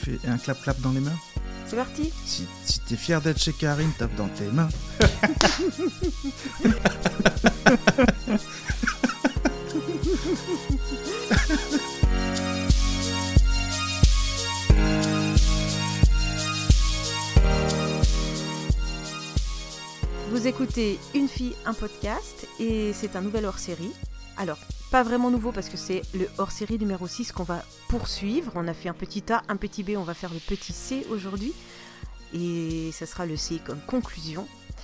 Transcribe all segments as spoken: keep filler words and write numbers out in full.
fais un clap-clap dans les mains. C'est parti. Si, si t'es fier d'être chez Karine, tape dans tes mains. Vous écoutez Une fille, un podcast et c'est un nouvel hors-série. Alors, pas vraiment nouveau parce que c'est le hors-série numéro six qu'on va poursuivre. On a fait un petit A, un petit B, on va faire le petit C aujourd'hui. Et ça sera le C comme conclusion.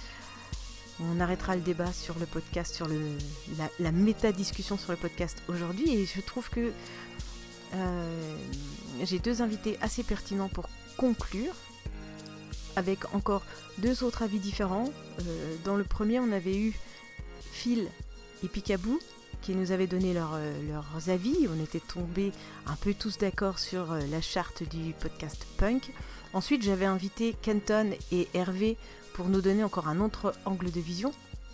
On arrêtera le débat sur le podcast, sur le, la, la méta-discussion sur le podcast aujourd'hui. Et je trouve que euh, j'ai deux invités assez pertinents pour conclure, avec encore deux autres avis différents. Euh, dans le premier, on avait eu Phil et Picaboo qui nous avaient donné leur, euh, leurs avis. On était tombés un peu tous d'accord sur euh, la charte du podcast punk. Ensuite, j'avais invité Kenton et Hervé pour nous donner encore un autre angle de vision.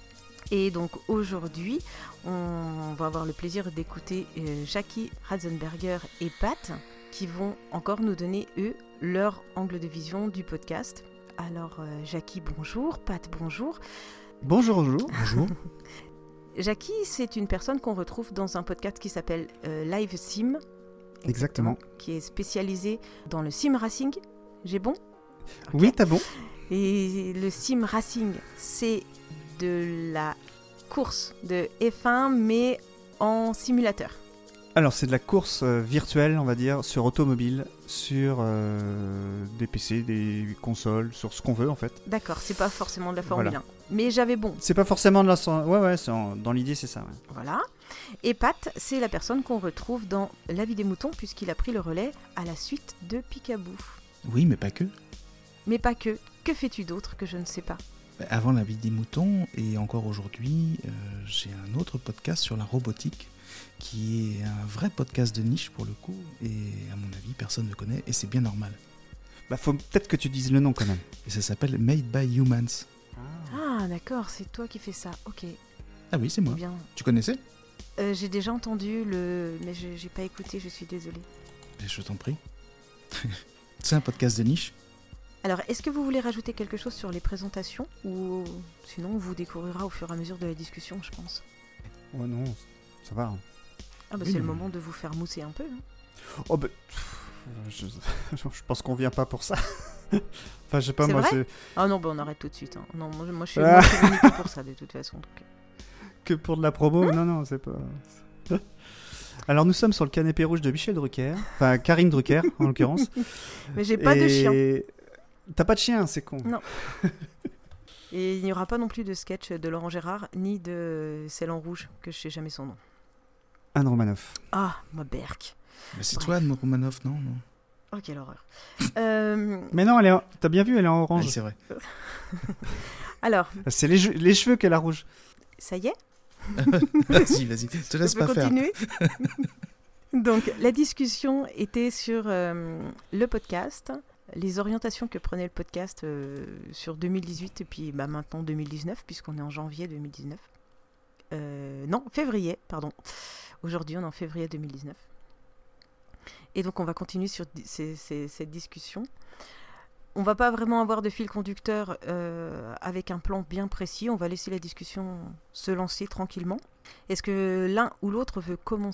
Et donc aujourd'hui, on va avoir le plaisir d'écouter euh, Jackie Ratzenberger et Pat qui vont encore nous donner, eux, leur angle de vision du podcast. Alors, euh, Jackie, bonjour. Pat, bonjour. Bonjour, bonjour. Bonjour. Jackie, c'est une personne qu'on retrouve dans un podcast qui s'appelle euh, Live Sim. Exactement. exactement. Qui est spécialisé dans le sim racing. J'ai bon ? Okay. Oui, t'as bon. Et le sim racing, c'est de la course de F un, mais en simulateur. Alors, c'est de la course euh, virtuelle, on va dire, sur automobile, sur euh, des P C, des consoles, sur ce qu'on veut, en fait. D'accord, c'est pas forcément de la Formule voilà. un. Mais j'avais bon. C'est pas forcément de la... Ouais, ouais, c'est en... dans l'idée, c'est ça. Ouais. Voilà. Et Pat, c'est la personne qu'on retrouve dans La vie des moutons, puisqu'il a pris le relais à la suite de Picaboo. Oui, mais pas que. Mais pas que. Que fais-tu d'autre que je ne sais pas ? Avant La vie des moutons, et encore aujourd'hui, euh, j'ai un autre podcast sur la robotique, qui est un vrai podcast de niche pour le coup, et à mon avis, personne ne connaît, et c'est bien normal. Bah, faut peut-être que tu dises le nom quand même. Et ça s'appelle Made by Humans. Ah, d'accord, c'est toi qui fais ça, ok. Ah oui, c'est moi. Bien. Tu connaissais ? euh, J'ai déjà entendu, le... mais je n'ai pas écouté, je suis désolée. Et je t'en prie. C'est un podcast de niche. Alors, est-ce que vous voulez rajouter quelque chose sur les présentations, ou sinon on vous découvrira au fur et à mesure de la discussion, je pense. Oh non, ça va. Ah bah oui, c'est non. le moment de vous faire mousser un peu. Hein. Oh bah, je, je pense qu'on vient pas pour ça. Enfin, je sais pas, c'est moi. vrai je... Ah non, bah on arrête tout de suite. Hein. Non, moi, moi je suis ah. venu que pour ça de toute façon. Donc... Que pour de la promo, hein? Non, non, c'est pas. Alors nous sommes sur le canapé rouge de Michel Drucker, enfin Karine Drucker en l'occurrence. Mais j'ai pas Et... de chien. T'as pas de chien, c'est con. Non. Et il n'y aura pas non plus de sketch de Laurent Gérard, ni de Celle en rouge, que je sais jamais son nom. Anne Romanoff. Ah, ma berk. Mais c'est Bref. Toi, Anne Romanoff, non, non. Oh, quelle horreur. euh... Mais non, elle est en... t'as bien vu, elle est en orange. Oui, c'est vrai. Alors. C'est les, je... les cheveux qu'elle a rouge. Ça y est. Vas-y, vas-y, te laisse pas faire. Continuer. Donc, la discussion était sur euh, le podcast, les orientations que prenait le podcast euh, sur deux mille dix-huit et puis bah, maintenant deux mille dix-neuf, puisqu'on est en janvier deux mille dix-neuf. Euh, non, février, pardon. Aujourd'hui, on est en février deux mille dix-neuf. Et donc, on va continuer sur di- ces, ces, cette discussion. On va pas vraiment avoir de fil conducteur euh, avec un plan bien précis. On va laisser la discussion se lancer tranquillement. Est-ce que l'un ou l'autre veut commencer ?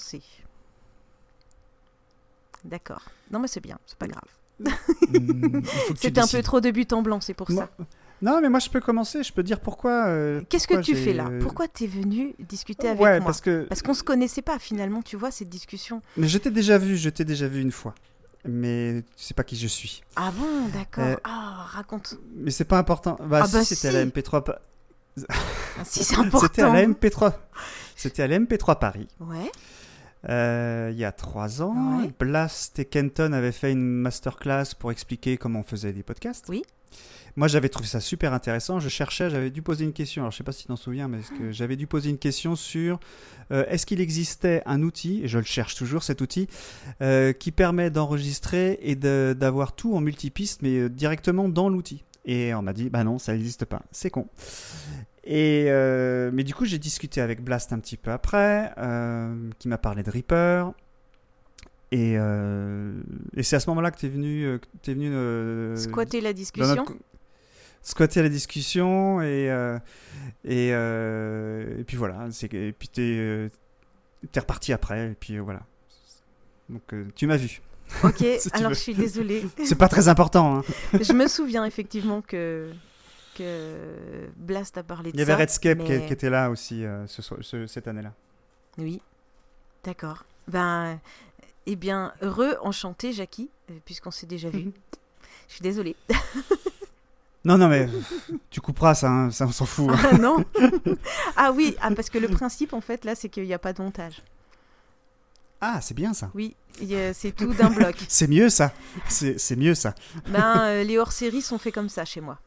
D'accord. Non, mais c'est bien, c'est pas grave. Mmh, C'était un peu trop de but en blanc, c'est pour moi... ça. Non, mais moi je peux commencer, je peux dire pourquoi. Euh, Qu'est-ce pourquoi que tu j'ai... fais là ? Pourquoi t'es venu discuter avec ouais, moi ? parce que parce qu'on se connaissait pas finalement, tu vois, cette discussion. Mais je t'ai déjà vu, je t'ai déjà vu une fois. Mais tu sais pas qui je suis. Ah bon, d'accord. Euh... Ah, raconte. Mais c'est pas important. Bah, ah si, bah c'était si. à la M P trois. Pa... Ah, si, c'est important. C'était à la M P trois. C'était à la M P trois Paris. Ouais. Euh, il y a trois ans, ouais. Blast et Kenton avaient fait une masterclass pour expliquer comment on faisait des podcasts. Oui. Moi, j'avais trouvé ça super intéressant. Je cherchais, j'avais dû poser une question. Alors, je ne sais pas si tu t'en souviens, mais est-ce que j'avais dû poser une question sur euh, est-ce qu'il existait un outil, et je le cherche toujours, cet outil, euh, qui permet d'enregistrer et de, d'avoir tout en multipiste, mais euh, directement dans l'outil. Et on m'a dit, bah non, ça n'existe pas. C'est con. Et euh, mais du coup, j'ai discuté avec Blast un petit peu après, euh, qui m'a parlé de Reaper. Et, euh, et c'est à ce moment-là que tu es venu, euh, que t'es venu euh, Squatter la discussion. notre... squatter la discussion et euh, et, euh, et puis voilà. C'est... Et puis t'es euh, t'es reparti après et puis euh, voilà. Donc euh, tu m'as vu. Ok, si alors veux. je suis désolée. C'est pas très important. Hein. Je me souviens effectivement que, que Blast a parlé de ça. Il y avait Redscape mais... qui, qui était là aussi euh, ce, ce, cette année-là. Oui, d'accord. Ben, eh bien, heureux, enchanté, Jackie, puisqu'on s'est déjà vu. Je suis désolée. Non, non, mais tu couperas, ça, hein, ça on s'en fout. Ah non. Ah oui, ah, parce que le principe, en fait, là, c'est qu'il n'y a pas de montage. Ah, c'est bien ça. Oui, a, c'est tout d'un bloc. C'est mieux ça. C'est, c'est mieux ça. Ben, euh, les hors-séries sont faits comme ça chez moi.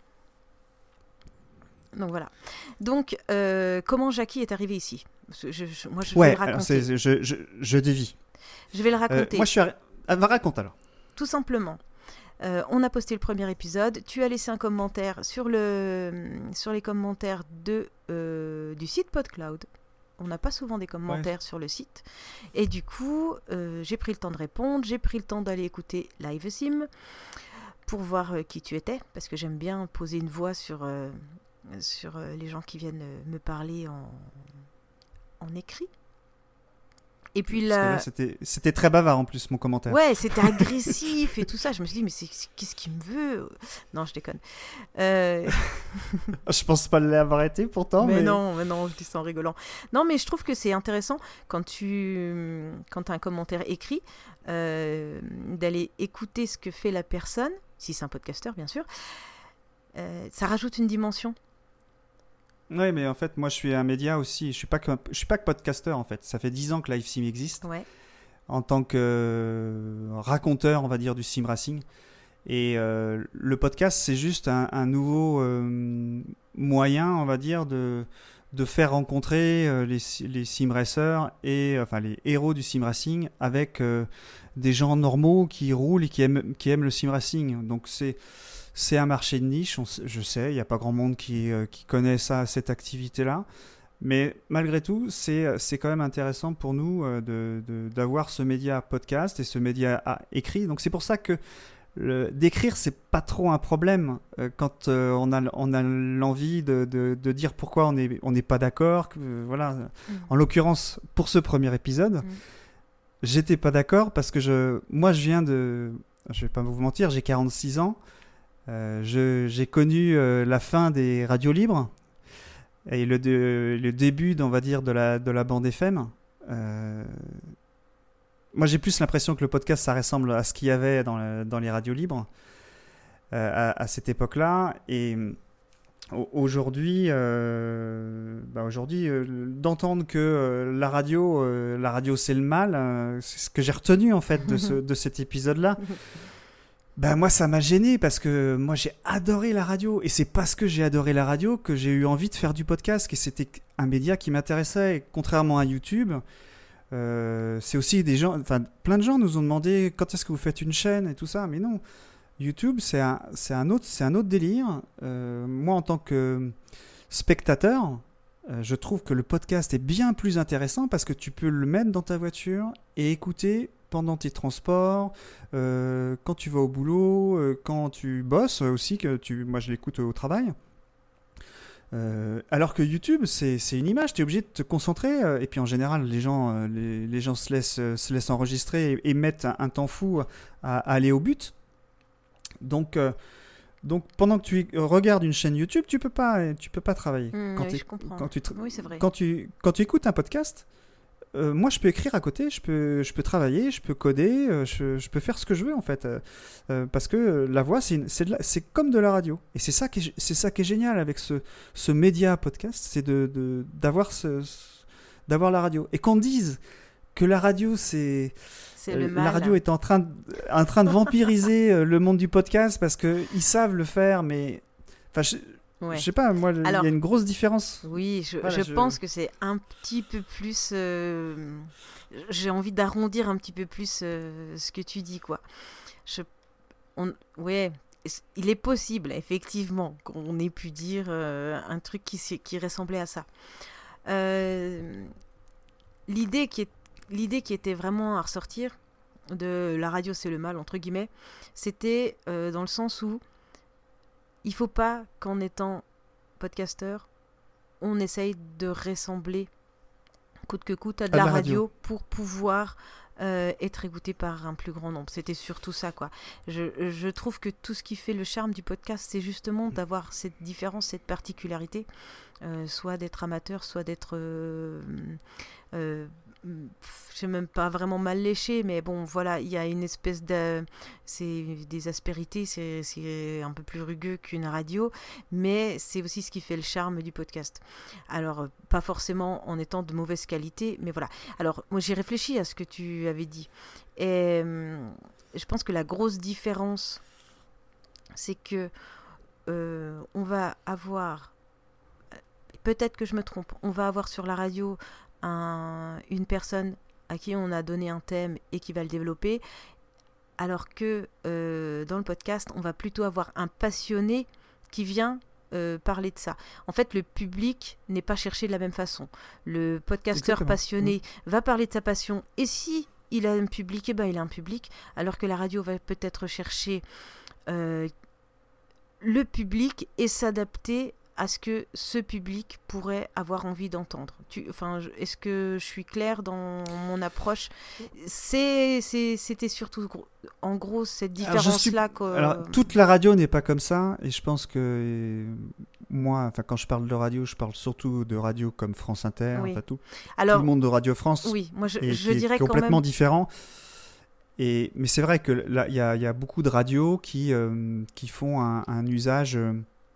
Donc voilà. Donc, euh, comment Jackie est arrivée ici ? je, je, Moi, je ouais, vais le raconter. Alors c'est, je, je, je dévie. Je vais le raconter. Euh, moi, je suis. Arri... Ah, va raconte alors. Tout simplement. Euh, on a posté le premier épisode. Tu as laissé un commentaire sur, le, sur les commentaires de, euh, du site PodCloud. On n'a pas souvent des commentaires ouais. sur le site. Et du coup, euh, j'ai pris le temps de répondre. J'ai pris le temps d'aller écouter Live Sim pour voir euh, qui tu étais. Parce que j'aime bien poser une voix sur, euh, sur euh, les gens qui viennent euh, me parler en, en écrit. Et puis là, là c'était, c'était très bavard en plus, mon commentaire. Ouais, c'était agressif et tout ça. Je me suis dit, mais c'est, c'est, qu'est-ce qu'il me veut ? Non, je déconne. Euh... je pense pas l'avoir été pourtant. Mais, mais... non, mais non, je dis ça en rigolant. Non, mais je trouve que c'est intéressant quand tu quand as un commentaire écrit, euh, d'aller écouter ce que fait la personne, si c'est un podcasteur, bien sûr. Euh, ça rajoute une dimension. Oui, mais en fait, moi, je suis un média aussi. Je suis pas que, je suis pas que podcasteur, en fait. Ça fait dix ans que Live Sim existe. Ouais. En tant que euh, raconteur, on va dire, du sim racing. Et euh, le podcast, c'est juste un, un nouveau euh, moyen, on va dire, de, de faire rencontrer euh, les, les sim racers et enfin les héros du sim racing avec euh, des gens normaux qui roulent et qui aiment, qui aiment le sim racing. Donc, c'est. C'est un marché de niche, on sait, je sais, il n'y a pas grand monde qui, euh, qui connaît ça, cette activité-là. Mais malgré tout, c'est, c'est quand même intéressant pour nous euh, de, de, d'avoir ce média podcast et ce média à, écrit. Donc c'est pour ça que le, d'écrire, c'est pas trop un problème euh, quand euh, on, a, on a l'envie de, de, de dire pourquoi on n'est on n'est pas d'accord. Que, euh, voilà. Mmh. En l'occurrence, pour ce premier épisode, mmh. j'étais pas d'accord parce que je, moi, je viens de... Je vais pas vous mentir, j'ai quarante-six ans. Euh, je, j'ai connu euh, la fin des radios libres et le, de, le début, on va dire, de la, de la bande F M. Euh, moi, j'ai plus l'impression que le podcast, ça ressemble à ce qu'il y avait dans, le, dans les radios libres euh, à, à cette époque-là. Et aujourd'hui, euh, bah aujourd'hui euh, d'entendre que euh, la radio, euh, la radio, c'est le mal, euh, c'est ce que j'ai retenu en fait de, ce, de cet épisode-là. Ben moi ça m'a gêné parce que moi j'ai adoré la radio et c'est parce que j'ai adoré la radio que j'ai eu envie de faire du podcast et c'était un média qui m'intéressait et contrairement à YouTube euh, c'est aussi des gens, enfin plein de gens nous ont demandé quand est-ce que vous faites une chaîne et tout ça, mais non, YouTube c'est un, c'est un, autre, c'est un autre délire. Euh, moi en tant que spectateur euh, je trouve que le podcast est bien plus intéressant parce que tu peux le mettre dans ta voiture et écouter pendant tes transports, euh, quand tu vas au boulot, euh, quand tu bosses aussi, que tu, moi je l'écoute au travail. Euh, alors que YouTube, c'est, c'est une image, tu es obligé de te concentrer. Euh, et puis en général, les gens, euh, les, les gens se, laissent, euh, se laissent enregistrer et, et mettent un, un temps fou à, à aller au but. Donc, euh, donc pendant que tu regardes une chaîne YouTube, tu ne peux pas, tu peux pas travailler. Mmh, quand, oui, je comprends. Quand tu, oui, c'est vrai. Quand tu, quand tu écoutes un podcast, Euh, moi, je peux écrire à côté, je peux, je peux travailler, je peux coder, euh, je, je peux faire ce que je veux en fait, euh, euh, parce que euh, la voix, c'est, une, c'est, de la, c'est comme de la radio, et c'est ça qui est, c'est ça qui est génial avec ce, ce média podcast, c'est de, de, d'avoir, ce, d'avoir la radio, et qu'on dise que la radio, c'est, c'est le mal. La radio est en train de, en train de vampiriser le monde du podcast parce que ils savent le faire, mais enfin. Je, Ouais. Je sais pas, moi, il y a une grosse différence. Oui, je, voilà, je, je pense que c'est un petit peu plus... Euh, j'ai envie d'arrondir un petit peu plus euh, ce que tu dis, quoi. Je, on, ouais, il est possible, effectivement, qu'on ait pu dire euh, un truc qui, qui ressemblait à ça. Euh, l'idée, qui est, l'idée qui était vraiment à ressortir, de la radio c'est le mal, entre guillemets, c'était euh, dans le sens où il faut pas qu'en étant podcasteur, on essaye de ressembler coûte que coûte à de, à la, la radio. radio pour pouvoir euh, être écouté par un plus grand nombre. C'était surtout ça, quoi. Je, je trouve que tout ce qui fait le charme du podcast, c'est justement d'avoir cette différence, cette particularité, euh, soit d'être amateur, soit d'être... Euh, euh, je sais même pas vraiment mal léché, mais bon, voilà, il y a une espèce de... C'est des aspérités, c'est, c'est un peu plus rugueux qu'une radio, mais c'est aussi ce qui fait le charme du podcast. Alors, pas forcément en étant de mauvaise qualité, mais voilà. Alors, moi, j'ai réfléchi à ce que tu avais dit. Et euh, je pense que la grosse différence, c'est que euh, on va avoir... Peut-être que je me trompe, on va avoir sur la radio... Un, une personne à qui on a donné un thème et qui va le développer, alors que euh, dans le podcast, on va plutôt avoir un passionné qui vient euh, parler de ça. En fait, le public n'est pas cherché de la même façon. Le podcasteur Exactement. passionné mmh. va parler de sa passion, et si il a un public, eh ben, il a un public, alors que la radio va peut-être chercher euh, le public et s'adapter à ce que ce public pourrait avoir envie d'entendre. Tu, enfin, je, est-ce que je suis claire dans mon approche ? c'est, c'est, C'était surtout, gros, en gros, cette différence-là. Alors, suis... Alors, toute la radio n'est pas comme ça, et je pense que moi, enfin, quand je parle de radio, je parle surtout de radio comme France Inter, oui. enfin, tout, Alors, tout le monde de Radio France, oui, moi, je, est, je qui dirais est complètement quand même... différent. Et, mais c'est vrai qu'il y, y a beaucoup de radios qui, euh, qui font un, un usage... Euh,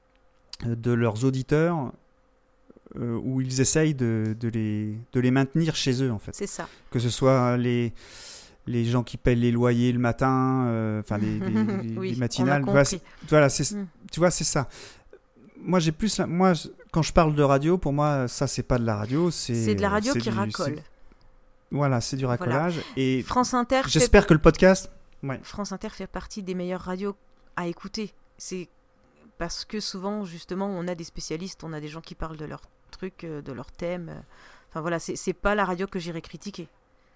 de leurs auditeurs euh, où ils essayent de, de, les, de les maintenir chez eux en fait. C'est ça. Que ce soit les, les gens qui paient les loyers le matin, enfin euh, les, les, oui, les matinales. Voilà, c'est, voilà, c'est, mm. tu vois, c'est ça. Moi, j'ai plus, la, moi, quand je parle de radio, pour moi, ça, c'est pas de la radio, c'est. C'est de la radio c'est qui du, racole. C'est, voilà, c'est du racolage. Voilà. Et France Inter. J'espère fait... que le podcast. Ouais. France Inter fait partie des meilleures radios à écouter. C'est parce que souvent, justement, on a des spécialistes, on a des gens qui parlent de leurs trucs, de leurs thèmes. Enfin voilà, c'est, c'est pas la radio que j'irais critiquer.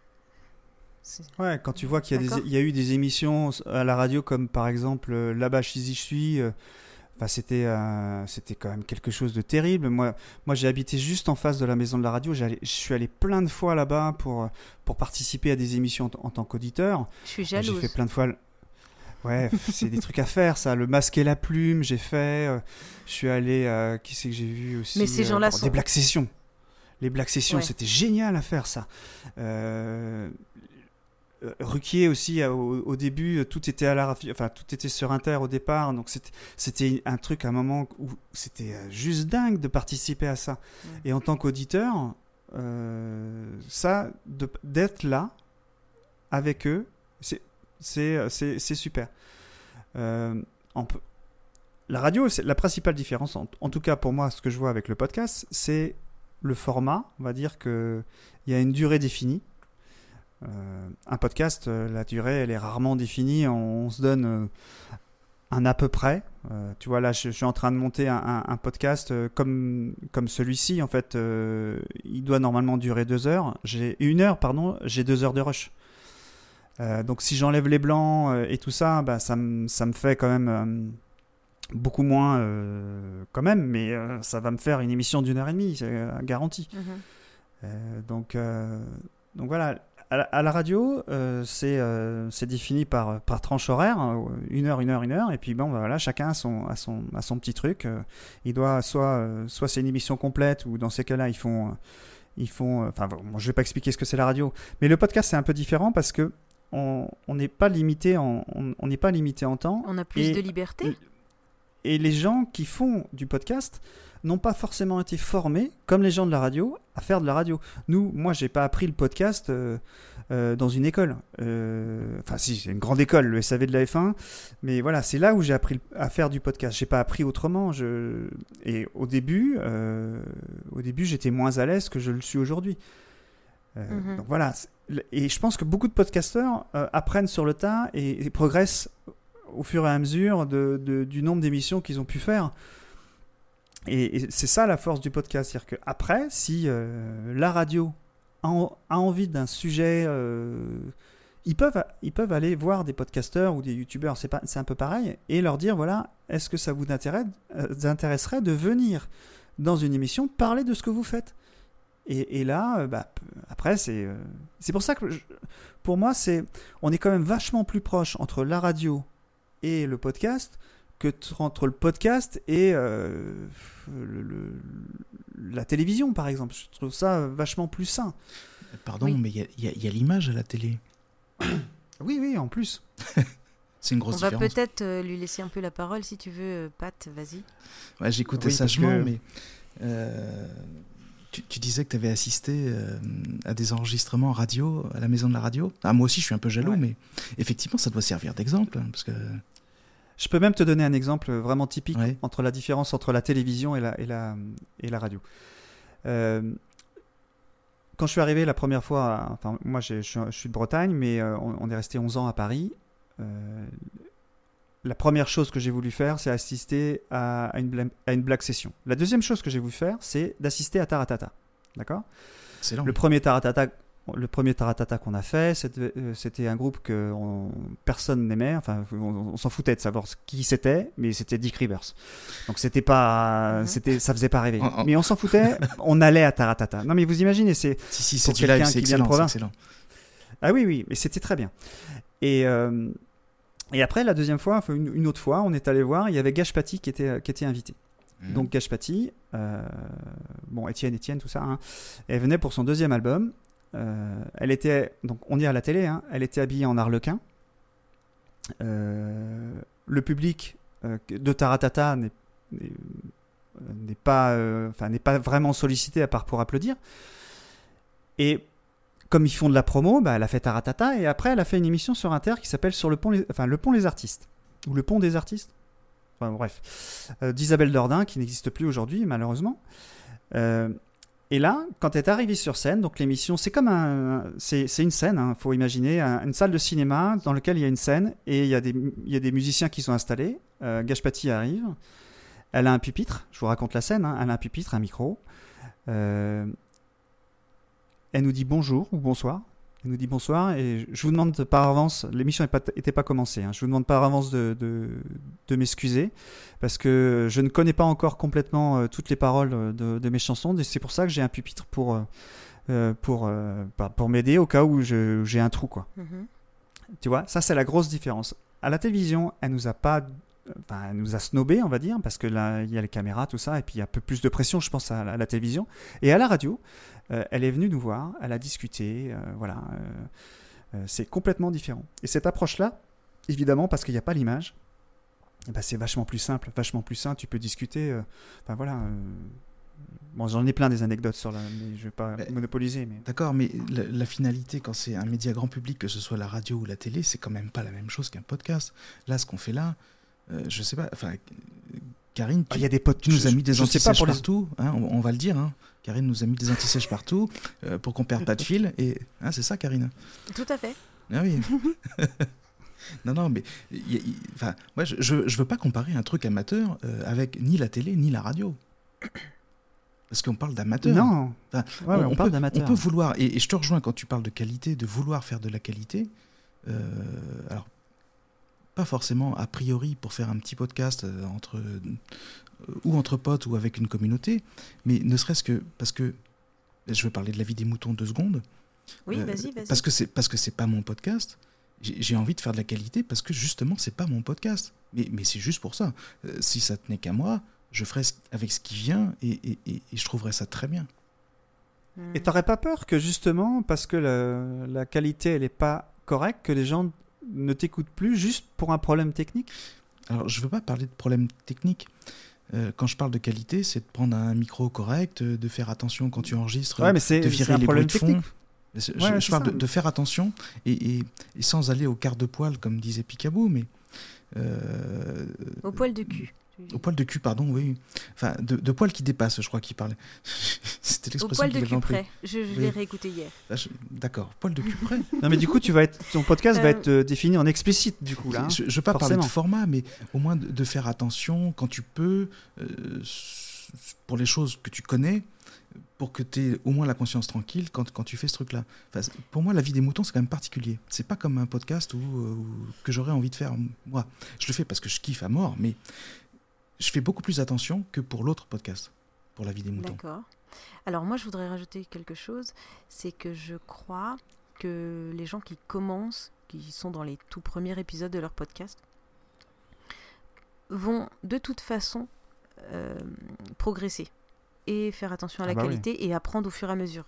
C'est... Ouais, quand tu vois qu'il y a, des, il y a eu des émissions à la radio comme par exemple euh, Là-bas, j'y suis, euh, enfin, c'était, euh, c'était quand même quelque chose de terrible. Moi, moi, j'ai habité juste en face de la maison de la radio. J'allais, je suis allé plein de fois là-bas pour, pour participer à des émissions en, en tant qu'auditeur. Je suis jalouse. J'ai fait plein de fois... Ouais, c'est des trucs à faire, ça. Le masque et la plume, j'ai fait. Euh, je suis allé. Euh, qui c'est que j'ai vu aussi Mais ces gens-là euh, sont. Des Black Sessions. Les Black Sessions, ouais. C'était génial à faire, ça. Euh, Ruquier aussi, au, au début, tout était à la, enfin, tout était sur Inter au départ, donc c'était, c'était un truc à un moment où c'était juste dingue de participer à ça. Ouais. Et en tant qu'auditeur, euh, ça, de, d'être là avec eux, c'est. C'est, c'est, c'est super. Euh, peut... La radio, c'est la principale différence, en, en tout cas pour moi, ce que je vois avec le podcast, c'est le format. On va dire qu'il y a une durée définie. Euh, un podcast, la durée, elle est rarement définie. On, on se donne euh, un à peu près. Euh, tu vois, là, je, je suis en train de monter un, un, un podcast euh, comme, comme celui-ci. En fait, euh, il doit normalement durer deux heures. J'ai une heure, pardon, j'ai deux heures de rush. Euh, donc si j'enlève les blancs euh, et tout ça, bah, ça, m- ça me fait quand même euh, beaucoup moins euh, quand même, mais euh, ça va me faire une émission d'une heure et demie, c'est euh, garanti. Mmh. Euh, donc, euh, donc voilà, à la, à la radio, euh, c'est, euh, c'est défini par, par tranche horaire, une heure, une heure, une heure, et puis bon, bah, voilà, chacun a son, a son, a son petit truc. Euh, il doit soit, euh, soit c'est une émission complète, ou dans ces cas-là, ils font... Ils font enfin, bon, je ne vais pas expliquer ce que c'est la radio, mais le podcast, c'est un peu différent parce que on n'est pas limité en on, on n'est pas limité en temps. On a plus et, de liberté. Et les gens qui font du podcast n'ont pas forcément été formés, comme les gens de la radio, à faire de la radio. Nous, moi, j'ai pas appris le podcast euh, euh, dans une école. Euh, enfin, si, c'est une grande école, le S A V de la F un. Mais voilà, c'est là où j'ai appris à faire du podcast. J'ai pas appris autrement. Je... Et au début, euh, au début, j'étais moins à l'aise que je le suis aujourd'hui. Euh, mm-hmm. Donc voilà. Et je pense que beaucoup de podcasteurs euh, apprennent sur le tas et, et progressent au fur et à mesure de, de, du nombre d'émissions qu'ils ont pu faire. Et, et c'est ça la force du podcast. C'est-à-dire qu'après, si euh, la radio a, en, a envie d'un sujet euh, ils peuvent, ils peuvent aller voir des podcasteurs ou des youtubeurs, c'est, pas, c'est un peu pareil, et leur dire, voilà, est-ce que ça vous intéresse, euh, intéresserait de venir dans une émission parler de ce que vous faites ? Et, et là, euh, bah, après, c'est, euh, c'est pour ça que, je, pour moi, c'est, on est quand même vachement plus proche entre la radio et le podcast que t- entre le podcast et euh, le, le, la télévision, par exemple. Je trouve ça vachement plus sain. Pardon, Oui. mais il y, y, y a l'image à la télé. Oui, oui, en plus. C'est une grosse On va différence. peut-être euh, lui laisser un peu la parole si tu veux, euh, Pat, vas-y. Ouais, j'écoutais Oui, parce sagement, que- mais euh, tu, tu disais que tu avais assisté euh, à des enregistrements radio, à la maison de la radio. Ah, moi aussi, je suis un peu jaloux, Ouais. mais effectivement, ça doit servir d'exemple. hein, parce que... Je peux même te donner un exemple vraiment typique Ouais. entre la différence entre la télévision et la, et la, et la radio. Euh, quand je suis arrivé la première fois, à- enfin moi j'ai- je suis, je suis de Bretagne, mais euh, on, on est resté onze ans à Paris. Euh, la première chose que j'ai voulu faire, c'est assister à, à, une blague, à une blague session. La deuxième chose que j'ai voulu faire, c'est d'assister à Taratata. D'accord ? Excellent. Le premier Taratata, le premier Taratata qu'on a fait, c'était, euh, c'était un groupe que on- personne n'aimait. Enfin, on, on s'en foutait de savoir ce- qui c'était, mais c'était Dick Rivers. Donc c'était pas, Mhm. c'était, ça faisait pas rêver. En- en- Mais on s'en foutait. On allait à Taratata. Non, mais vous imaginez, c'est Si, si, pour c'est du quelqu'un live, qui c'est vient de excellent. C'est province. excellent. ah oui, oui, mais c'était très bien. Et euh, et après la deuxième fois, enfin, une, une autre fois, on est allé voir. Il y avait Gage Paty qui était qui était invité. Mhm. Donc Gage Paty, euh, bon Étienne, Étienne, tout ça, hein, elle venait pour son deuxième album. Euh, elle était, donc on est à la télé, hein, elle était habillée en arlequin. Euh, le public euh, de Taratata n'est, n'est, n'est pas, euh, enfin n'est pas vraiment sollicité à part pour applaudir. Et comme ils font de la promo, bah, elle a fait Taratata et après elle a fait une émission sur Inter qui s'appelle sur le pont, les, enfin le pont les artistes ou le pont des artistes. Enfin, bref, euh, d'Isabelle Dordain qui n'existe plus aujourd'hui malheureusement. Euh, et là, quand elle est arrivée sur scène, donc l'émission, c'est comme un, c'est, c'est une scène. Il hein, faut imaginer un, une salle de cinéma dans laquelle il y a une scène et il y a des, il y a des musiciens qui sont installés. Euh, Gage Paty arrive, elle a un pupitre. Je vous raconte la scène. Hein, elle a un pupitre, un micro. Euh, elle nous dit bonjour ou bonsoir. Elle nous dit bonsoir et je vous demande par avance, l'émission n'était pas, pas commencée, hein, je vous demande par avance de, de, de m'excuser parce que je ne connais pas encore complètement euh, toutes les paroles de, de mes chansons et c'est pour ça que j'ai un pupitre pour, euh, pour, euh, pour m'aider au cas où je, j'ai un trou, quoi. Mhm. Tu vois, ça c'est la grosse différence. À la télévision, elle nous a pas... Enfin, elle nous a snobé, on va dire, parce que là, il y a les caméras, tout ça, et puis il y a un peu plus de pression, je pense, à la, à la télévision. Et à la radio, euh, elle est venue nous voir, elle a discuté, euh, voilà. Euh, euh, c'est complètement différent. Et cette approche-là, évidemment, parce qu'il n'y a pas l'image, eh ben, c'est vachement plus simple, vachement plus simple. Tu peux discuter. Euh, enfin voilà. Euh, bon, j'en ai plein des anecdotes sur la, mais je vais pas Mais- monopoliser. Mais D'accord, mais la, la finalité, quand c'est un média grand public, que ce soit la radio ou la télé, c'est quand même pas la même chose qu'un podcast. Là, ce qu'on fait là, euh, je sais pas, enfin, euh, Karine, Ah, tu, il y a des potes. tu nous as mis des je sais pas anti-sèches pour les- partout, hein, on, on va le dire, hein. Karine nous a mis des anti-sèches partout euh, pour qu'on perde pas de fil, et hein, c'est ça, Karine. Tout à fait. Ah oui. Non, non, mais y a- y- enfin, moi, je, je, je veux pas comparer un truc amateur euh, avec ni la télé ni la radio. Parce qu'on parle d'amateur. Non. Enfin, Ouais, ouais, on, parle peut, d'amateur. on peut vouloir, et, et je te rejoins quand tu parles de qualité, de vouloir faire de la qualité. Euh, alors, pas forcément a priori pour faire un petit podcast euh, entre euh, ou entre potes ou avec une communauté, mais ne serait-ce que parce que je veux parler de la vie des moutons deux secondes. Oui, Euh, vas-y, vas-y. Parce que c'est parce que c'est pas mon podcast. J'ai j'ai envie de faire de la qualité parce que justement c'est pas mon podcast. Mais, mais c'est juste pour ça. Euh, si ça tenait qu'à moi, je ferais ce- avec ce qui vient et, et, et, et je trouverais ça très bien. Mhm. Et t'aurais pas peur que justement, parce que la, la qualité elle est pas correcte, que les gens ne t'écoutent plus juste pour un problème technique? Alors je veux pas parler de problème technique. Euh, quand je parle de qualité, c'est de prendre un micro correct, euh, de faire attention quand tu enregistres, Ouais, mais c'est, de c'est virer un les bruits problème de fond. technique. Je, Ouais, je c'est parle ça. de, de faire attention et, et, et sans aller au quart de poil comme disait Picaboo, mais euh, Au poil de cul. au poil de cul, pardon, oui. Enfin, de, de poil qui dépasse, je crois qu'il parlait. C'était Au l'expression poil qu'il de avait cul employée. près. Je, je Oui. l'ai réécouté hier. Ah, je- D'accord, poil de cul près. Non, mais du coup, tu vas être, ton podcast va Euh, être euh, défini en explicite, du coup, là. hein. Je ne veux pas forcément. parler de format, mais au moins de, de faire attention quand tu peux, euh, pour les choses que tu connais, pour que tu aies au moins la conscience tranquille quand, quand tu fais ce truc-là. Enfin, pour moi, la vie des moutons, c'est quand même particulier. C'est pas comme un podcast où, où, que j'aurais envie de faire moi. Je le fais parce que je kiffe à mort, mais je fais beaucoup plus attention que pour l'autre podcast, pour la vie des moutons. D'accord. Alors moi, je voudrais rajouter quelque chose, c'est que je crois que les gens qui commencent, qui sont dans les tout premiers épisodes de leur podcast, vont de toute façon euh, progresser et faire attention à la ah bah qualité oui. et apprendre au fur et à mesure.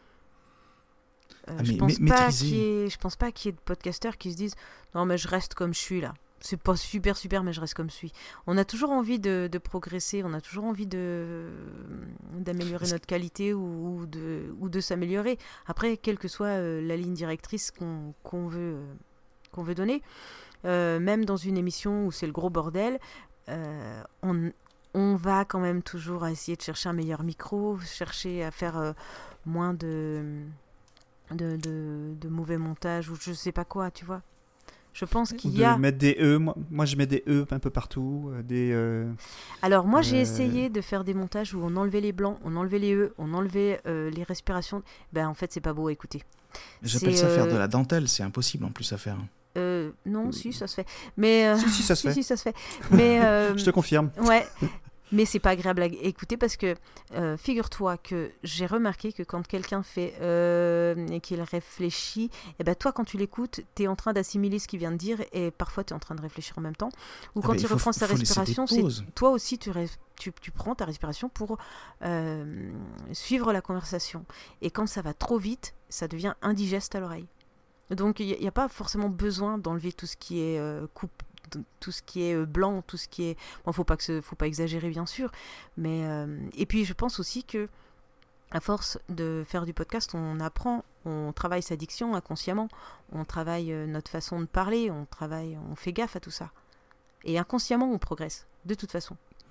Euh, ah, je ne pense, pense pas qu'il y ait de podcasteurs qui se disent « Non, mais je reste comme je suis là. C'est pas super, super, mais je reste comme je suis. » On a toujours envie de, de progresser, on a toujours envie de, d'améliorer c'est... notre qualité ou, ou de, ou de s'améliorer. Après, quelle que soit euh, la ligne directrice qu'on, qu'on, veut, euh, qu'on veut donner, euh, même dans une émission où c'est le gros bordel, euh, on... on va quand même toujours essayer de chercher un meilleur micro, chercher à faire euh, moins de, de, de, de mauvais montage ou je sais pas quoi, tu vois. Je pense qu'il de y a... mettre des E, moi, moi je mets des E un peu partout. Des, euh... Alors moi j'ai euh... essayé de faire des montages où on enlevait les blancs, on enlevait les E, on enlevait euh, les respirations. Ben en fait c'est pas beau à écouter. J'appelle c'est, ça euh... faire de la dentelle, c'est impossible en plus à faire. Euh, non, euh... si, ça se fait. Mais, euh... si, si, ça se si, fait. Si, ça se fait. Mais, euh... je te confirme. Ouais. Mais c'est pas agréable à écouter parce que euh, figure-toi que j'ai remarqué que quand quelqu'un fait euh, et qu'il réfléchit, et ben toi quand tu l'écoutes, tu es en train d'assimiler ce qu'il vient de dire et parfois tu es en train de réfléchir en même temps. Ou quand ah il faut, reprend sa respiration, c'est toi aussi tu, tu, tu prends ta respiration pour euh, suivre la conversation. Et quand ça va trop vite, ça devient indigeste à l'oreille. Donc il n'y a, a pas forcément besoin d'enlever tout ce qui est euh, coupe. Tout ce qui est blanc, tout ce qui est... Bon, faut pas que ce... faut pas exagérer, bien sûr. Mais, euh... Et puis, je pense aussi que, à force de faire du podcast, on apprend, on travaille sa diction inconsciemment, on travaille notre façon de parler, on travaille, on fait gaffe à tout ça. Et inconsciemment, on progresse, de toute façon.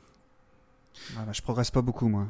Ah bah, je progresse pas beaucoup, moi.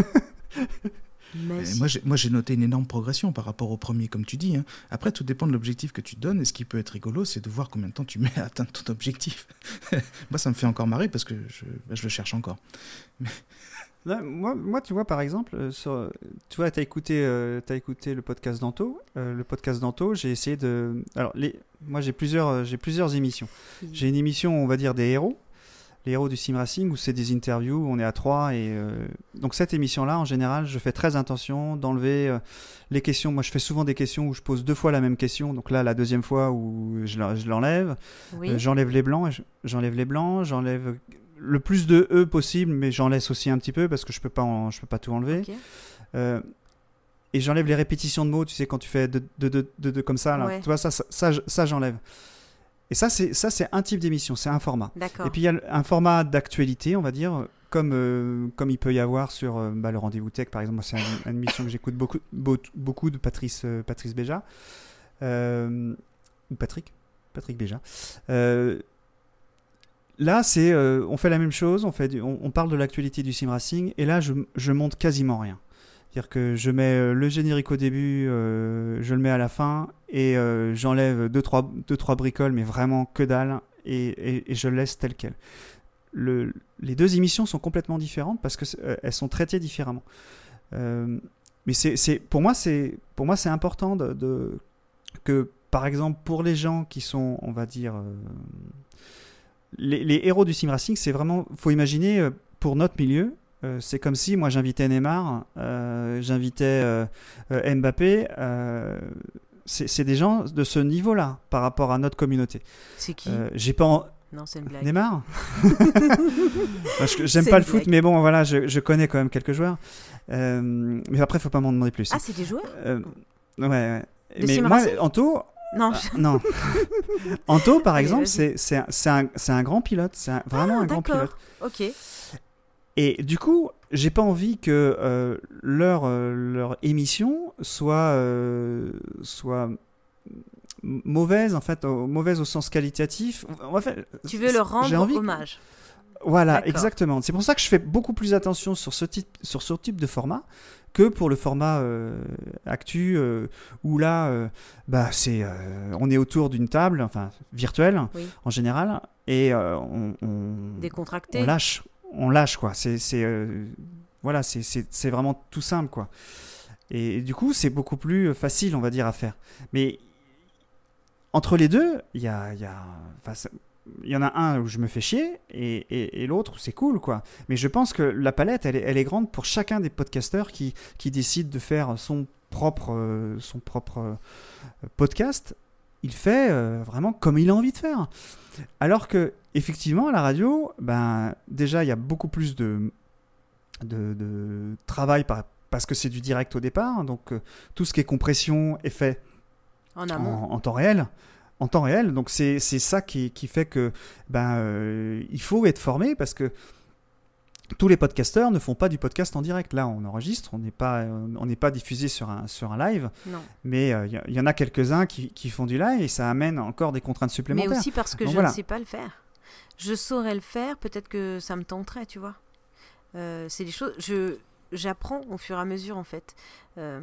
Mais si. moi, j'ai, moi, j'ai noté une énorme progression par rapport au premier, comme tu dis. Hein. Après, tout dépend de l'objectif que tu te donnes. Et ce qui peut être rigolo, c'est de voir combien de temps tu mets à atteindre ton objectif. Moi, ça me fait encore marrer parce que je, bah, je le cherche encore. Mais... Là, moi, moi, tu vois, par exemple, euh, sur, tu vois, tu as écouté, euh, t'as écouté le podcast d'Anto. Euh, le podcast d'Anto, j'ai essayé de... Alors, les, moi, j'ai plusieurs, j'ai plusieurs émissions. Mmh. J'ai une émission, on va dire, des héros. Les héros du sim racing où c'est des interviews où on est à trois et euh... donc cette émission là en général je fais très attention d'enlever euh, les questions. Moi je fais souvent des questions où je pose deux fois la même question, donc là la deuxième fois où je, je l'enlève. Oui. euh, j'enlève les blancs je, j'enlève les blancs j'enlève le plus de E possible, mais j'en laisse aussi un petit peu parce que je peux pas en... je peux pas tout enlever. Okay. euh, et j'enlève les répétitions de mots, tu sais, quand tu fais de, de, de, de, de comme ça là, ouais. Tu vois, ça, ça, ça, ça j'enlève. Et ça c'est, ça, c'est un type d'émission, c'est un format. D'accord. Et puis il y a un format d'actualité, on va dire, comme, euh, comme il peut y avoir sur euh, bah, le Rendez-vous Tech, par exemple. Moi, c'est une, une émission que j'écoute beaucoup, beaucoup de Patrice, euh, Patrice Béja. Euh, ou Patrick Patrick Béja. Euh, là, c'est, euh, on fait la même chose, on, fait du, on, on parle de l'actualité du sim racing, et là, je, je monte quasiment rien. C'est-à-dire que je mets le générique au début, euh, je le mets à la fin et euh, j'enlève deux trois, deux, trois bricoles, mais vraiment que dalle, et, et, et je le laisse tel quel. Le, les deux émissions sont complètement différentes parce qu'elles euh, sont traitées différemment. Euh, mais c'est, c'est, pour, moi, c'est, pour moi, c'est important de, de, que, par exemple, pour les gens qui sont, on va dire, euh, les, les héros du sim racing, c'est vraiment, il faut imaginer, euh, pour notre milieu, Euh, c'est comme si moi j'invitais Neymar, euh, j'invitais euh, euh, Mbappé. Euh, c'est, c'est des gens de ce niveau-là par rapport à notre communauté. C'est qui euh, J'ai pas en... Non, c'est une blague. Neymar. Parce que j'aime c'est pas le foot, blague. Mais bon, voilà, je, je connais quand même quelques joueurs. Euh, mais après, faut pas m'en demander plus. Ah, c'est des joueurs euh, Ouais. ouais. De mais moi, Anto. Non. Ah, non. Anto, par Allez, exemple, c'est, c'est, un, c'est, un, c'est un grand pilote. C'est un, vraiment ah, un grand d'accord. pilote. Ok. Et du coup, j'ai pas envie que euh, leur, euh, leur émission soit, euh, soit mauvaise, en fait, au, mauvaise au sens qualitatif. En fait, tu veux leur rendre envie... hommage. Voilà, D'accord. Exactement. C'est pour ça que je fais beaucoup plus attention sur ce type, sur ce type de format que pour le format euh, actu euh, où là, euh, bah, c'est, euh, on est autour d'une table, enfin virtuelle oui. en général, et euh, on, on, décontracté. On lâche. On lâche quoi, c'est, c'est, euh, Voilà, c'est, c'est, c'est vraiment tout simple, quoi. Et, et du coup, c'est beaucoup plus facile, on va dire, à faire. Mais entre les deux, il y a, y a, enfin, ça, il y en a un où je me fais chier et, et, et l'autre où c'est cool, quoi. Mais je pense que la palette, elle est, elle est grande pour chacun des podcasteurs qui, qui décide de faire son propre, euh, son propre euh, podcast. Il fait euh, vraiment comme il a envie de faire. Alors que, effectivement, à la radio, ben, déjà, il y a beaucoup plus de, de, de travail par, parce que c'est du direct au départ. Donc, euh, tout ce qui est compression est fait En amont. en, en temps réel. En temps réel. Donc, c'est, c'est ça qui, qui fait que ben, euh, il faut être formé parce que tous les podcasteurs ne font pas du podcast en direct. Là, on enregistre, on n'est pas, on n'est pas diffusé sur un, sur un live. Non. Mais il euh, y, y en a quelques-uns qui, qui font du live et ça amène encore des contraintes supplémentaires. Mais aussi parce que Donc, je voilà. ne sais pas le faire. Je saurais le faire, peut-être que ça me tenterait, tu vois. Euh, c'est des choses... Je, j'apprends au fur et à mesure, en fait. Euh,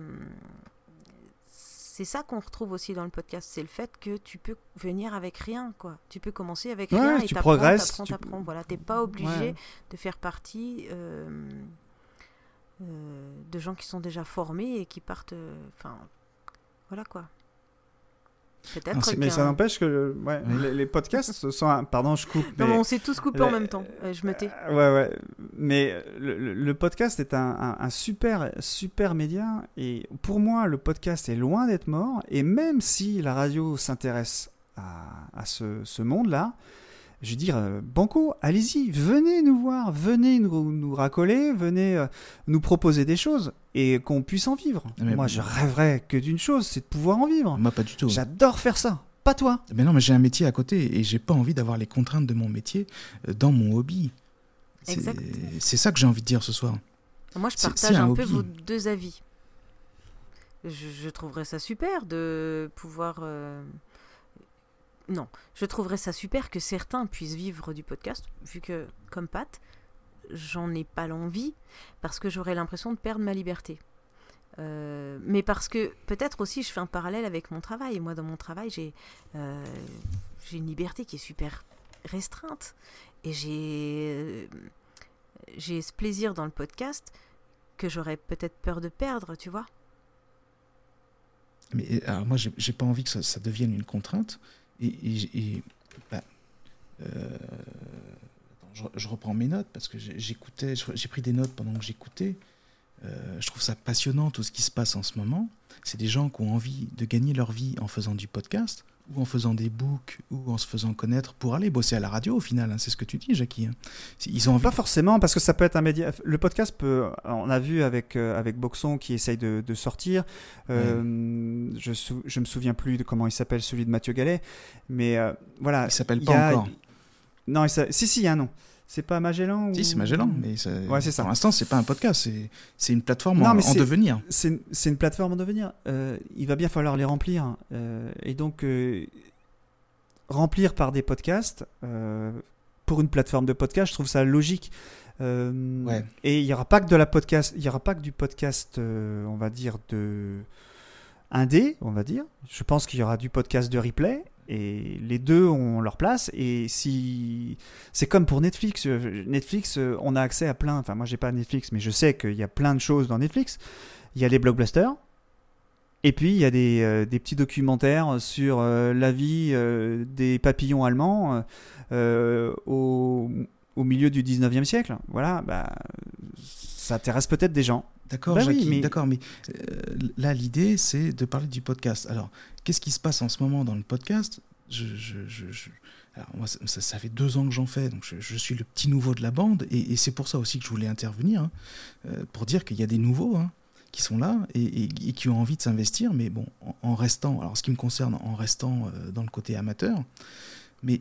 c'est ça qu'on retrouve aussi dans le podcast. C'est le fait que tu peux venir avec rien, quoi. Tu peux commencer avec Ouais, rien et tu t'apprends, progresses, t'apprends, tu- t'apprends. Voilà, t'es pas obligé Ouais. de faire partie euh, euh, de gens qui sont déjà formés et qui partent... Enfin, voilà, quoi. Non, Peut-être c'est- Mais qu'un- ça n'empêche que ouais, Oui. les, les podcasts sont... un- Pardon, je coupe. Non, mais... mais on s'est tous coupés en le- même temps. Euh, je me tais. Euh, Ouais, ouais. Mais le, le- le podcast est un, un- un super, super média. Et pour moi, le podcast est loin d'être mort. Et même si la radio s'intéresse à, à ce, ce monde-là, je veux dire, euh, banco, allez-y, venez nous voir, venez nous, nous racoler, venez euh, nous proposer des choses et qu'on puisse en vivre. Mais moi, bon. je rêverais que d'une chose, c'est de pouvoir en vivre. Moi, pas du tout. J'adore faire ça. Pas toi. Mais non, mais j'ai un métier à côté et j'ai pas envie d'avoir les contraintes de mon métier euh, dans mon hobby. C'est, Exact. c'est ça que j'ai envie de dire ce soir. Moi, je C'est- partage c'est un un, peu hobby. vos deux avis. Je, je trouverais ça super de pouvoir... euh, Non, je trouverais ça super que certains puissent vivre du podcast, vu que, comme Pat, j'en ai pas l'envie, parce que j'aurais l'impression de perdre ma liberté. Euh, mais parce que, peut-être aussi, je fais un parallèle avec mon travail. Moi, dans mon travail, j'ai, euh, j'ai une liberté qui est super restreinte. Et j'ai, euh, j'ai ce plaisir dans le podcast que j'aurais peut-être peur de perdre, tu vois. Mais alors, moi, j'ai, j'ai pas envie que ça, ça devienne une contrainte. Et, et, et bah, euh, attends, je, je reprends mes notes parce que j'ai- j'écoutais, j'ai pris des notes pendant que j'écoutais. Euh, je trouve ça passionnant tout ce qui se passe en ce moment. C'est des gens qui ont envie de gagner leur vie en faisant du podcast ou en faisant des books ou en se faisant connaître pour aller bosser à la radio au final. Hein, c'est ce que tu dis, Jackie. Hein. C'est- Ils ont envie. Pas forcément, parce que ça peut être un média. Le podcast peut. On a vu avec, euh, avec Boxon qui essaye de, de sortir. Euh, je, sou- je me souviens plus de comment il s'appelle, celui de Mathieu Gallet. Mais euh, voilà. Il s'appelle il y pas a- encore. Non, il s'a- si, si, il y a un nom. C'est pas Magellan ou... Si, c'est Magellan, mais ça- Ouais, c'est ça. pour l'instant, c'est pas un podcast, c'est, c'est une plateforme Non, en, mais en c'est- devenir. C'est une, c'est une plateforme en devenir. Euh, il va bien falloir les remplir. Euh, et donc, euh, remplir par des podcasts, euh, pour une plateforme de podcast, je trouve ça logique. Euh, Ouais. Et il n'y aura pas que de la podcast, il y aura pas que du podcast, euh, on va dire, de indé, on va dire. Je pense qu'il y aura du podcast de replay. Et les deux ont leur place. Et si c'est comme pour Netflix, euh, Netflix, euh, on a accès à plein. Enfin, moi, j'ai pas Netflix, mais je sais qu'il y a plein de choses dans Netflix. Il y a les blockbusters. Et puis, il y a des, euh, des petits documentaires sur euh, la vie euh, des papillons allemands euh, au, au milieu du dix-neuvième siècle. Voilà, bah, ça intéresse peut-être des gens. D'accord, Bah oui, Jackie, mais- d'accord, mais euh, là, l'idée, c'est de parler du podcast. Alors, qu'est-ce qui se passe en ce moment dans le podcast? je, je, je, je- Alors, moi, ça, ça- ça fait deux ans que j'en fais, donc je, je suis le petit nouveau de la bande, et, et c'est pour ça aussi que je voulais intervenir, hein, euh, pour dire qu'il y a des nouveaux hein, qui sont là et, et- et qui ont envie de s'investir, mais bon, en, en restant, alors ce qui me concerne, en restant euh, dans le côté amateur, mais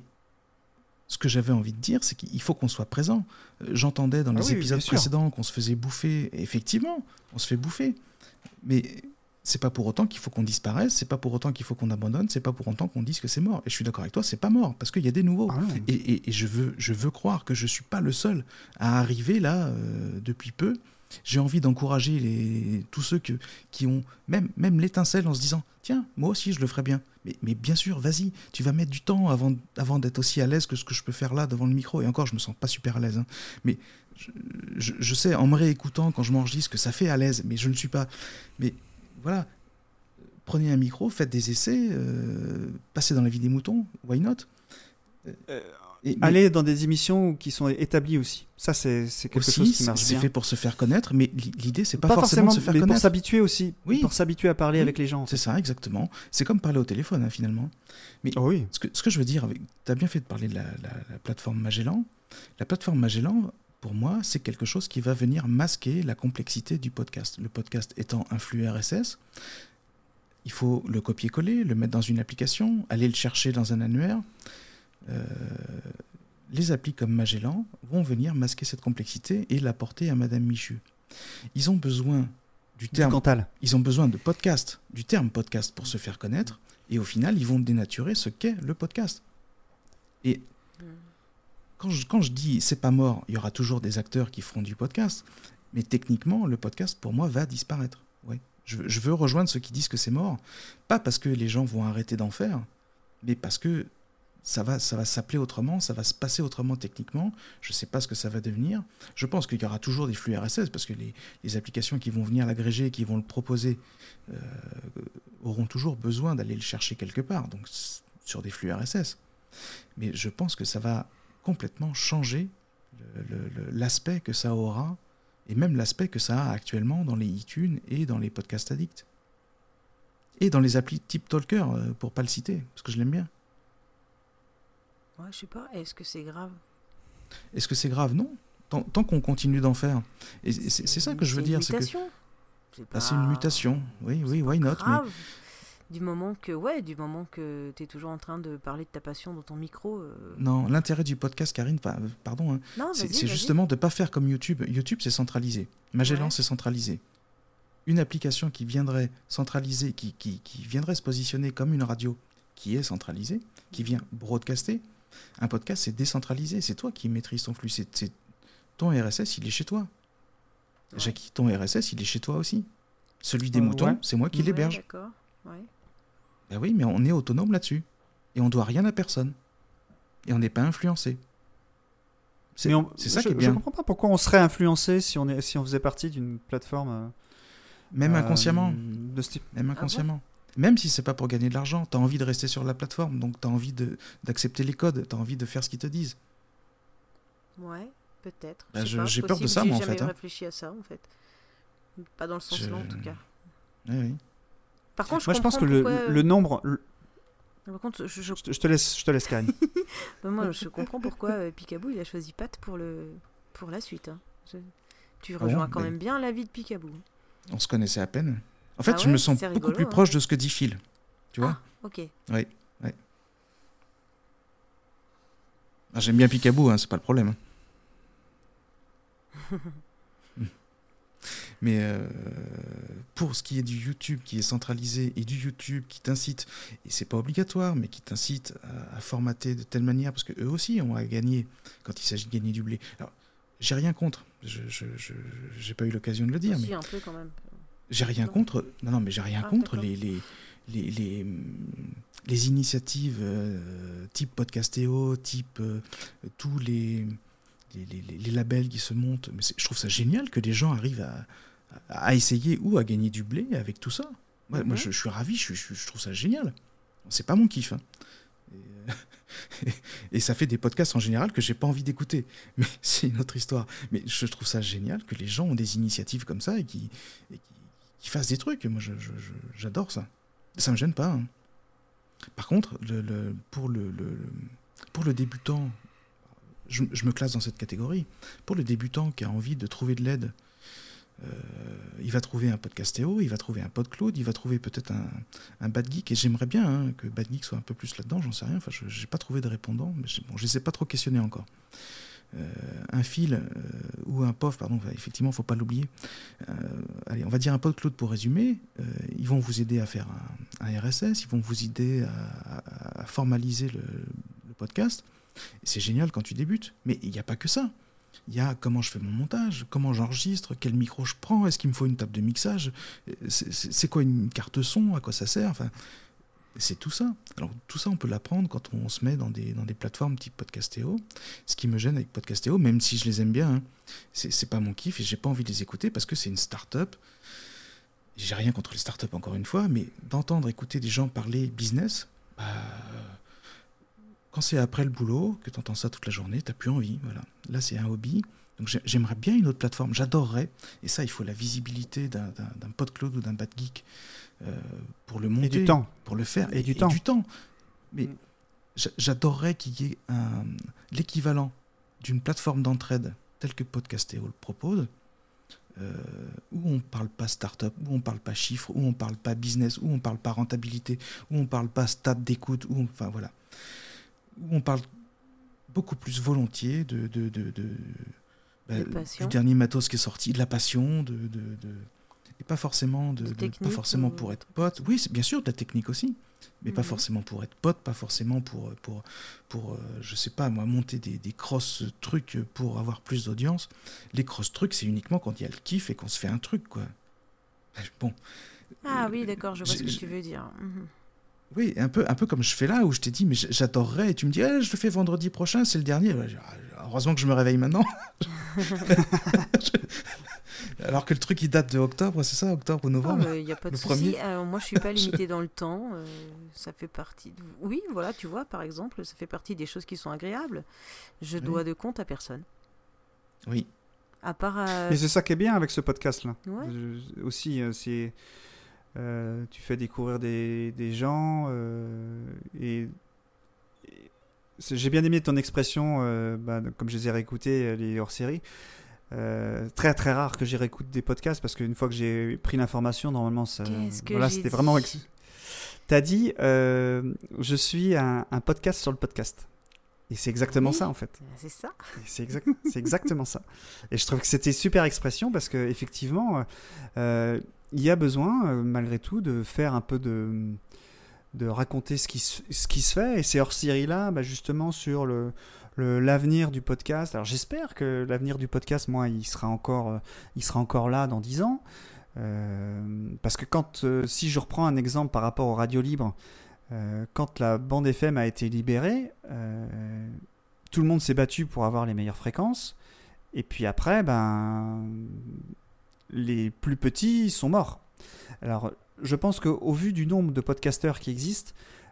ce que j'avais envie de dire, c'est qu'il faut qu'on soit présent. Euh, J'entendais dans Ah les oui, épisodes bien sûr. précédents qu'on se faisait bouffer. Et effectivement, on se fait bouffer. Mais c'est pas pour autant qu'il faut qu'on disparaisse, c'est pas pour autant qu'il faut qu'on abandonne, c'est pas pour autant qu'on dise que c'est mort. Et je suis d'accord avec toi, c'est pas mort, parce qu'il y a des nouveaux. Ah non. Et, et- et je, veux, je veux croire que je suis pas le seul à arriver là, euh, depuis peu, J'ai envie d'encourager les, tous ceux que, qui ont même, même l'étincelle en se disant « Tiens, moi aussi, je le ferais bien. » Mais, mais bien sûr, vas-y, tu vas mettre du temps avant, avant d'être aussi à l'aise que ce que je peux faire là devant le micro. Et encore, je me sens pas super à l'aise. Hein. Mais je, je, je sais, en me réécoutant, quand je m'enregistre, que ça fait à l'aise, mais je ne suis pas... Mais voilà, prenez un micro, faites des essais, euh, passez dans la vie des moutons, why not euh, Et, mais, aller dans des émissions qui sont établies aussi. Ça, c'est, c'est quelque aussi, chose qui marche c'est bien. C'est fait pour se faire connaître, mais l'idée, c'est pas, pas forcément, forcément de se faire mais connaître. pour s'habituer aussi. Oui. Pour s'habituer à parler oui, avec les gens. C'est ça, exactement. C'est comme parler au téléphone, hein, finalement. Mais oh oui. ce, que, ce que je veux dire, tu as bien fait de parler de la, la, la plateforme Magellan. La plateforme Magellan, pour moi, c'est quelque chose qui va venir masquer la complexité du podcast. Le podcast étant un flux R S S, il faut le copier-coller, le mettre dans une application, aller le chercher dans un annuaire. Euh, les applis comme Magellan vont venir masquer cette complexité et l'apporter à Madame Michu. Ils ont besoin du terme, du Cantal. Ils ont besoin de podcast, du terme podcast pour se faire connaître, et au final, ils vont dénaturer ce qu'est le podcast. Et quand je, quand je dis c'est pas mort, il y aura toujours des acteurs qui feront du podcast, mais techniquement, le podcast pour moi va disparaître. Ouais. Je, je veux rejoindre ceux qui disent que c'est mort, pas parce que les gens vont arrêter d'en faire, mais parce que ça va, ça va s'appeler autrement, ça va se passer autrement techniquement. Je ne sais pas ce que ça va devenir. Je pense qu'il y aura toujours des flux R S S, parce que les, les applications qui vont venir l'agréger, qui vont le proposer, euh, auront toujours besoin d'aller le chercher quelque part, donc sur des flux R S S. Mais je pense que ça va complètement changer le, le, l'aspect que ça aura, et même l'aspect que ça a actuellement dans les iTunes et dans les podcasts addicts. Et dans les applis type Talker, pour ne pas le citer, parce que je l'aime bien. Ouais, je sais pas, est-ce que c'est grave ? Est-ce que c'est grave ? Non. Tant, tant qu'on continue d'en faire. Et c'est, c'est, c'est ça que je veux dire. C'est une mutation. C'est, que... c'est, pas... ah, c'est une mutation. Oui, oui, why not ? Grave. Mais... Du moment que, ouais, du moment que tu es toujours en train de parler de ta passion dans ton micro. Euh... Non, l'intérêt du podcast, Karine, pardon, hein, non, c'est, vas-y, c'est vas-y. justement de ne pas faire comme YouTube. YouTube, c'est centralisé. Magellan, ouais. c'est centralisé. Une application qui viendrait centraliser, qui, qui, qui viendrait se positionner comme une radio qui est centralisée, qui vient broadcaster. Un podcast, c'est décentralisé. C'est toi qui maîtrises ton flux. C'est, c'est... Ton R S S, il est chez toi. Ouais. Jackie, ton R S S, il est chez toi aussi. Celui des euh, moutons, ouais. c'est moi qui ouais, l'héberge. D'accord. Ouais. Ben oui, mais on est autonome là-dessus. Et on ne doit rien à personne. Et on n'est pas influencé. C'est, on, c'est ça je, qui est bien. Je ne comprends pas pourquoi on serait influencé si on, est, si on faisait partie d'une plateforme... Euh, Même inconsciemment. Euh, de ce type. Même inconsciemment. Ah bon ? Même si c'est pas pour gagner de l'argent, tu as envie de rester sur la plateforme, donc tu as envie de, d'accepter les codes, tu as envie de faire ce qu'ils te disent. Ouais, peut-être. Bah, je je, pas, j'ai possible, peur de ça, j'ai moi, en fait. J'ai fait. jamais Hein. réfléchi à ça, en fait. Pas dans le sens je... là, en tout cas. Oui, oui. Par contre, je moi, je pense que pourquoi... le, le nombre... Le... Par contre, je, je... je, te, je te laisse, je te laisse, Karine. Moi, je comprends pourquoi euh, Picaboo, il a choisi Pat pour, le... pour la suite. Hein. Je... Tu rejoins ah bon, quand mais... même bien l'avis de Picaboo. On se connaissait à peine. En fait, ah je ouais, me sens rigolo, beaucoup plus hein. proche de ce que dit Phil. Tu vois ? Ah, ok. Oui, oui. Ah, j'aime bien Picaboo, hein, c'est pas le problème. Mais euh, pour ce qui est du YouTube qui est centralisé et du YouTube qui t'incite, et c'est pas obligatoire, mais qui t'incite à, à formater de telle manière, parce qu'eux aussi ont à gagner quand il s'agit de gagner du blé. Alors, j'ai rien contre, je, je, je, j'ai pas eu l'occasion de le dire, aussi, mais un peu quand même. J'ai rien non. contre, non, non, mais j'ai rien ah, contre les, les, les, les, les initiatives euh, type Podcastéo, type euh, tous les, les, les, les labels qui se montent. Mais je trouve ça génial que les gens arrivent à, à essayer ou à gagner du blé avec tout ça. Moi, mm-hmm. moi je, je suis ravi, je, je, je trouve ça génial. C'est pas mon kiff. Hein. Et, et ça fait des podcasts en général que j'ai pas envie d'écouter. Mais c'est une autre histoire. Mais je trouve ça génial que les gens ont des initiatives comme ça et qui, et qui, qui fassent des trucs. Moi, je, je, je, j'adore ça. Ça me gêne pas. Hein. Par contre, le, le, pour, le, le, pour le débutant, je, je me classe dans cette catégorie. Pour le débutant qui a envie de trouver de l'aide, euh, il va trouver un Podcastéo, il va trouver un PodCloud, il va trouver peut-être un, un Bad Geek. Et j'aimerais bien hein, que Bad Geek soit un peu plus là-dedans, j'en sais rien. Enfin, je n'ai pas trouvé de répondant, mais bon, je ne les ai pas trop questionnés encore. Euh, un fil euh, ou un P O F, pardon, effectivement, il ne faut pas l'oublier. Euh, allez, on va dire un PodCloud pour résumer. Euh, ils vont vous aider à faire un, un R S S, ils vont vous aider à, à, à formaliser le, le podcast. Et c'est génial quand tu débutes, mais il n'y a pas que ça. Il y a comment je fais mon montage, comment j'enregistre, quel micro je prends, est-ce qu'il me faut une table de mixage, c'est, c'est, c'est quoi une carte son, à quoi ça sert, enfin, c'est tout ça. Alors tout ça, on peut l'apprendre quand on se met dans des, dans des plateformes type Podcastéo. Ce qui me gêne avec Podcastéo, même si je les aime bien, hein, c'est, c'est pas mon kiff et j'ai pas envie de les écouter parce que c'est une start-up. J'ai rien contre les start-up encore une fois, mais d'entendre écouter des gens parler business, bah, quand c'est après le boulot, que tu entends ça toute la journée, tu n'as plus envie. Voilà. Là, c'est un hobby. Donc, j'aimerais bien une autre plateforme. J'adorerais. Et ça, il faut la visibilité d'un, d'un, d'un PodCloud ou d'un BadGeek euh, pour le monter. Et du temps. Pour le faire. Et, et, du, et temps. du temps. Mais mm. j'adorerais qu'il y ait un, l'équivalent d'une plateforme d'entraide telle que Podcastéo le propose, euh, où on ne parle pas start-up, où on ne parle pas chiffres, où on ne parle pas business, où on ne parle pas rentabilité, où on ne parle pas stade d'écoute, où on, enfin voilà. Où on parle beaucoup plus volontiers de, de, de, de, bah, du dernier matos qui est sorti, de la passion, de, de, de, et pas forcément, de, de, de pas forcément ou... pour être pote. Oui, c'est bien sûr de la technique aussi, mais mmh. pas forcément pour être pote, pas forcément pour, pour, pour euh, je sais pas moi, monter des, des cross trucs pour avoir plus d'audience. Les cross trucs, c'est uniquement quand il y a le kiff et qu'on se fait un truc, quoi. Bon. Ah oui, d'accord, je vois ce que tu veux dire. Mmh. Oui, un peu, un peu comme je fais là, où je t'ai dit, mais j'adorerais, et tu me dis, eh, je le fais vendredi prochain, c'est le dernier. Heureusement que je me réveille maintenant. Alors que le truc, il date de octobre, c'est ça, octobre ou novembre? Il n'y a pas de souci. Alors, moi, je ne suis pas limitée dans le temps. Euh, ça fait partie... De... Oui, voilà, tu vois, par exemple, ça fait partie des choses qui sont agréables. Je oui. dois de compte à personne. Oui. À part... Euh... Mais c'est ça qui est bien avec ce podcast-là. Ouais. Je, aussi, euh, c'est... Euh, tu fais découvrir des, des gens euh, et, et j'ai bien aimé ton expression euh, bah, comme je les ai réécoutés les hors-série euh, très très rare que j'ai réécoute des podcasts parce qu'une fois que j'ai pris l'information normalement ça, voilà, c'était dit vraiment ex... t'as dit euh, je suis un, un podcast sur le podcast et c'est exactement oui, ça en fait c'est ça c'est, exact, c'est exactement ça et je trouve que c'était super expression parce qu'effectivement euh, il y a besoin, euh, malgré tout, de faire un peu de, de raconter ce qui, se, ce qui se fait. Et ces hors-séries-là, bah, justement, sur le, le, l'avenir du podcast. Alors, j'espère que l'avenir du podcast, moi, il sera encore, euh, il sera encore là dans dix ans. Euh, parce que quand, euh, si je reprends un exemple par rapport aux radios libres, euh, quand la bande F M a été libérée, euh, tout le monde s'est battu pour avoir les meilleures fréquences. Et puis après, ben... les plus petits sont morts. Alors, je pense qu'au vu du nombre de podcasteurs qui existent,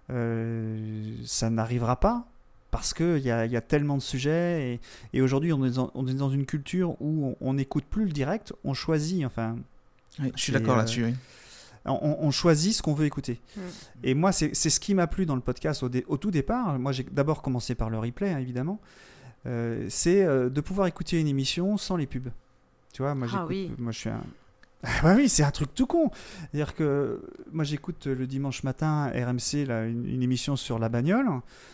euh, ça n'arrivera pas parce qu'il y a, y a tellement de sujets et, et aujourd'hui, on est, dans, on est dans une culture où on n'écoute plus le direct, on choisit, enfin... Oui, je suis d'accord euh, là-dessus, oui. On, on choisit ce qu'on veut écouter. Mmh. Et moi, c'est, c'est ce qui m'a plu dans le podcast au, dé, au tout départ. Moi, j'ai d'abord commencé par le replay, hein, évidemment. Euh, c'est euh, de pouvoir écouter une émission sans les pubs. Tu vois, moi, ah oui. moi je suis un... Ah oui, c'est un truc tout con. C'est-à-dire que moi j'écoute le dimanche matin R M C, là, une, une émission sur la bagnole.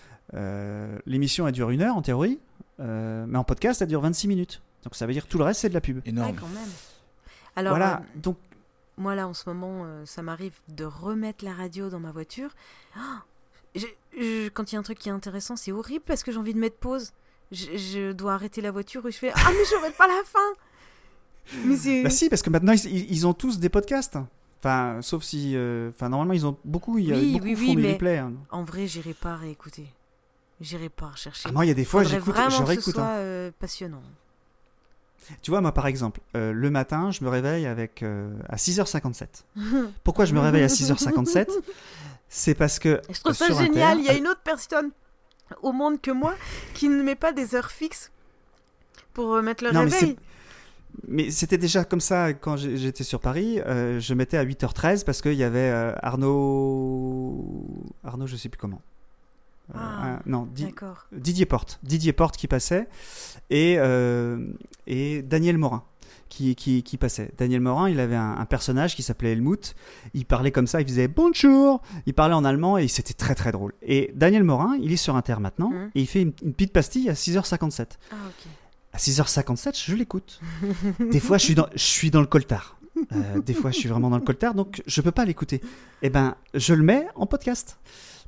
Euh, l'émission elle dure une heure en théorie, euh, mais en podcast elle dure vingt-six minutes. Donc ça veut dire que tout le reste c'est de la pub. Énorme. Ouais, quand même. Alors, voilà, euh, donc... moi là en ce moment, euh, ça m'arrive de remettre la radio dans ma voiture. Oh, je, je, quand il y a un truc qui est intéressant, c'est horrible parce que j'ai envie de mettre pause. Je, je dois arrêter la voiture et je fais ah mais je remettre pas la fin. Mais c'est... Bah si, parce que maintenant ils, ils ont tous des podcasts. Enfin, sauf si, euh, enfin normalement ils ont beaucoup, il y a oui, beaucoup oui, font oui, du mais replay. Hein. En vrai, j'irai pas réécouter. J'irai pas rechercher. Ah moi, il y a des fois, Faudrait j'écoute, vraiment je que ce réécoute. soit Hein. euh, passionnant. Tu vois, moi par exemple, euh, le matin, je me réveille avec euh, à six heures cinquante-sept. Pourquoi je me réveille à six heures cinquante-sept ? C'est parce que je trouve euh, ça sur génial. Inter, Il y a une autre personne au monde que moi qui ne met pas des heures fixes pour euh, mettre le non, réveil. Mais, mais c'était déjà comme ça quand j'étais sur Paris. Euh, je mettais à huit heures treize parce qu'il y avait euh, Arnaud... Arnaud, je sais plus comment. Euh, ah, un, non, Di... d'accord. Didier Porte. Didier Porte qui passait et, euh, et Daniel Morin qui, qui, qui passait. Daniel Morin, il avait un, un personnage qui s'appelait Helmut. Il parlait comme ça, il faisait bonjour. Il parlait en allemand et c'était très très drôle. Et Daniel Morin, il est sur Inter maintenant mmh. et il fait une, une petite pastille à six heures cinquante-sept. Ah, ok. À six heures cinquante-sept, je l'écoute. Des fois, je suis dans, je suis dans le coltard. Euh, des fois, je suis vraiment dans le coltard, donc je peux pas l'écouter. Eh ben, je le mets en podcast.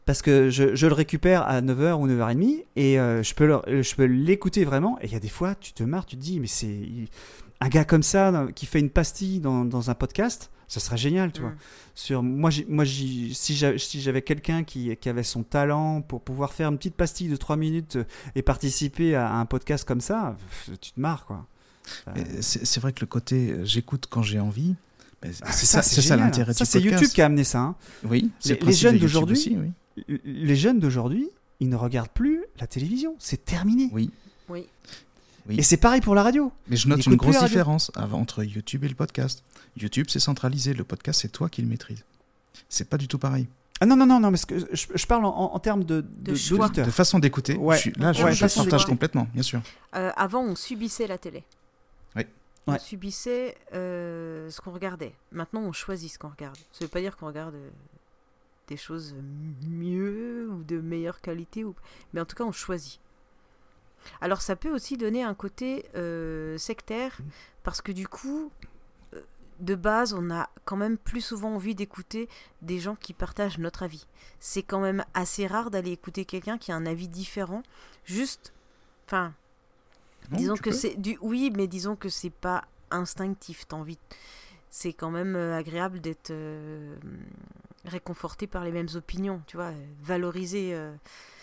parce que je, je le récupère à neuf heures ou neuf heures trente et euh, je, peux le, je peux l'écouter vraiment. Et il y a des fois, tu te marres, tu te dis, mais c'est un gars comme ça qui fait une pastille dans, dans un podcast, ça serait génial, tu mmh. vois. Sur, moi, j'ai, moi j'ai, si, j'avais, si j'avais quelqu'un qui, qui avait son talent pour pouvoir faire une petite pastille de trois minutes et participer à, à un podcast comme ça, tu te marres, quoi. Euh... C'est, c'est vrai que le côté euh, j'écoute quand j'ai envie, bah, c'est, ah, c'est, ça, ça, c'est, c'est ça l'intérêt ça, du c'est podcast. YouTube qui a amené ça. Hein. Oui, c'est les, les jeunes d'aujourd'hui, aussi, oui. les jeunes d'aujourd'hui, ils ne regardent plus la télévision. C'est terminé. Oui. Oui. Oui. Et c'est pareil pour la radio. Mais je note une grosse différence entre YouTube et le podcast. YouTube, c'est centralisé. Le podcast, c'est toi qui le maîtrises. C'est pas du tout pareil. Ah non, non, non, non mais que je, je parle en, en termes de, de, de choix. d'auditeur. De façon d'écouter. Ouais. Je suis, là, je, ouais, je partage complètement, bien sûr. Euh, avant, on subissait la télé. Oui. On ouais. subissait euh, ce qu'on regardait. Maintenant, on choisit ce qu'on regarde. Ça ne veut pas dire qu'on regarde euh, des choses mieux ou de meilleure qualité. Ou... Mais en tout cas, on choisit. Alors, ça peut aussi donner un côté euh, sectaire, parce que du coup, euh, de base, on a quand même plus souvent envie d'écouter des gens qui partagent notre avis. C'est quand même assez rare d'aller écouter quelqu'un qui a un avis différent. Juste, enfin, disons que peux. c'est du oui, mais disons que c'est pas instinctif. T'as envie, c'est quand même euh, agréable d'être euh, réconforté par les mêmes opinions, tu vois, valorisé. Euh,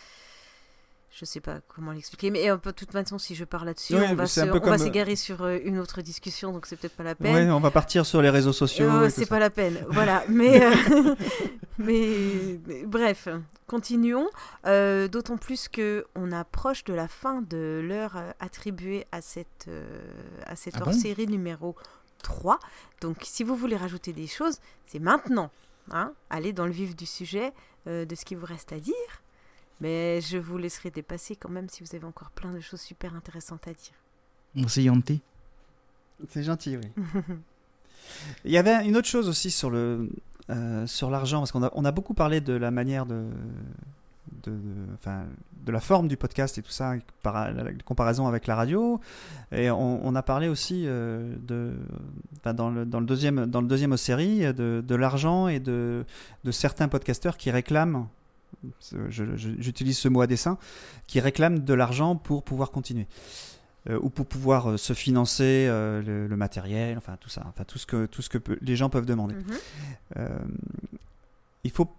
Je sais pas comment l'expliquer, mais de toute façon, si je parle là-dessus, oui, on, va, se, on va s'égarer sur une autre discussion, donc c'est peut-être pas la peine. Oui, on va partir sur les réseaux sociaux. Euh, c'est pas ça. La peine, voilà. Mais, euh, mais, mais bref, continuons. Euh, d'autant plus que on approche de la fin de l'heure attribuée à cette, euh, à cette ah hors-série bon numéro trois. Donc, si vous voulez rajouter des choses, c'est maintenant. Hein, allez dans le vif du sujet euh, de ce qu'il vous reste à dire. Mais je vous laisserai dépasser quand même si vous avez encore plein de choses super intéressantes à dire. C'est gentil. C'est gentil, oui. Il y avait une autre chose aussi sur, le, euh, sur l'argent, parce qu'on a, on a beaucoup parlé de la manière de, de, de, enfin, de la forme du podcast et tout ça, par la comparaison avec la radio. Et on, on a parlé aussi euh, de, enfin, dans, le, dans, le deuxième, dans le deuxième série de, de l'argent et de, de certains podcasteurs qui réclament, Je, je, j'utilise ce mot à dessein, qui réclament de l'argent pour pouvoir continuer euh, ou pour pouvoir euh, se financer euh, le, le matériel, enfin tout ça, enfin tout ce que tout ce que peut, les gens peuvent demander. Mm-hmm. Euh, il faut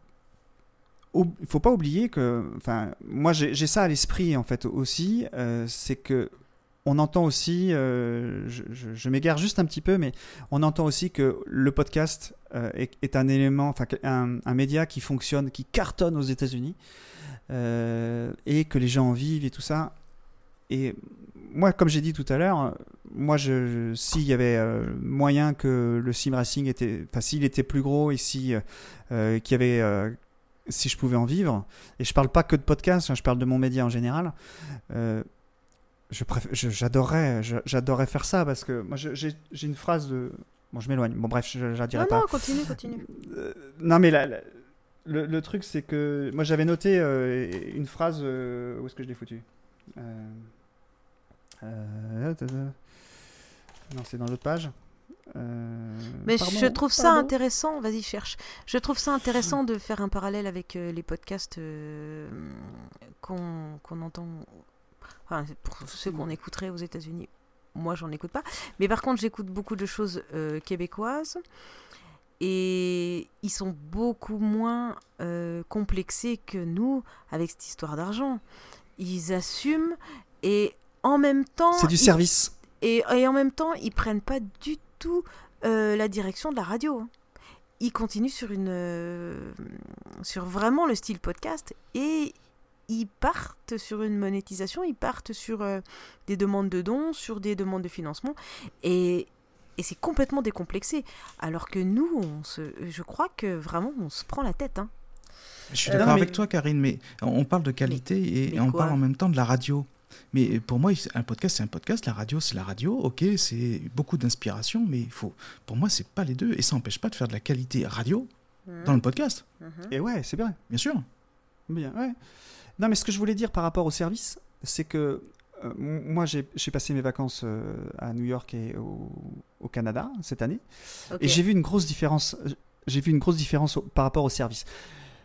il faut pas oublier que, enfin moi j'ai, j'ai ça à l'esprit en fait aussi, euh, c'est que on entend aussi, euh, je, je, je m'égare juste un petit peu, mais on entend aussi que le podcast euh, est, est un élément, enfin un, un média qui fonctionne, qui cartonne aux États-Unis, euh, et que les gens en vivent et tout ça. Et moi, comme j'ai dit tout à l'heure, moi, je, je, s'il y avait euh, moyen que le sim racing était, enfin s'il était plus gros et si euh, qu'il y avait, euh, si je pouvais en vivre, et je parle pas que de podcast, hein, je parle de mon média en général. Euh, Je préfère, je, j'adorerais, je, j'adorerais faire ça parce que moi je, j'ai, j'ai une phrase de. Bon, je m'éloigne. Bon, bref, je ne dirai pas. Non, non, continue, continue. Euh, non, mais la, la, le, le truc, c'est que moi j'avais noté euh, une phrase. Euh, où est-ce que je l'ai foutu euh, euh, Non, c'est dans l'autre page. Euh, mais pardon, je trouve pardon. ça intéressant. Vas-y, cherche. Je trouve ça intéressant de faire un parallèle avec euh, les podcasts euh, qu'on, qu'on entend. Enfin, pour ceux qu'on écouterait aux États-Unis, moi j'en écoute pas. Mais par contre, j'écoute beaucoup de choses euh, québécoises et ils sont beaucoup moins euh, complexés que nous avec cette histoire d'argent. Ils assument et en même temps. C'est du ils, service. Et, et en même temps, ils prennent pas du tout euh, la direction de la radio. Ils continuent sur une, euh, sur vraiment le style podcast et ils partent sur une monétisation, ils partent sur euh, des demandes de dons, sur des demandes de financement, et, et c'est complètement décomplexé. Alors que nous, on se, je crois que vraiment, on se prend la tête. Hein. Je suis d'accord euh, avec mais... toi, Karine, mais on parle de qualité mais, et, mais et on quoi parle en même temps de la radio. Mais pour moi, un podcast, c'est un podcast, la radio, c'est la radio. Ok, c'est beaucoup d'inspiration, mais il faut, pour moi, c'est pas les deux, et ça n'empêche pas de faire de la qualité radio mmh. dans le podcast. Mmh. Et ouais, c'est bien. Bien sûr. Bien, ouais. Non, mais ce que je voulais dire par rapport au service, c'est que euh, moi, j'ai, j'ai passé mes vacances euh, à New York et au, au Canada cette année, okay. Et j'ai vu une grosse différence. J'ai vu une grosse différence au, par rapport au service.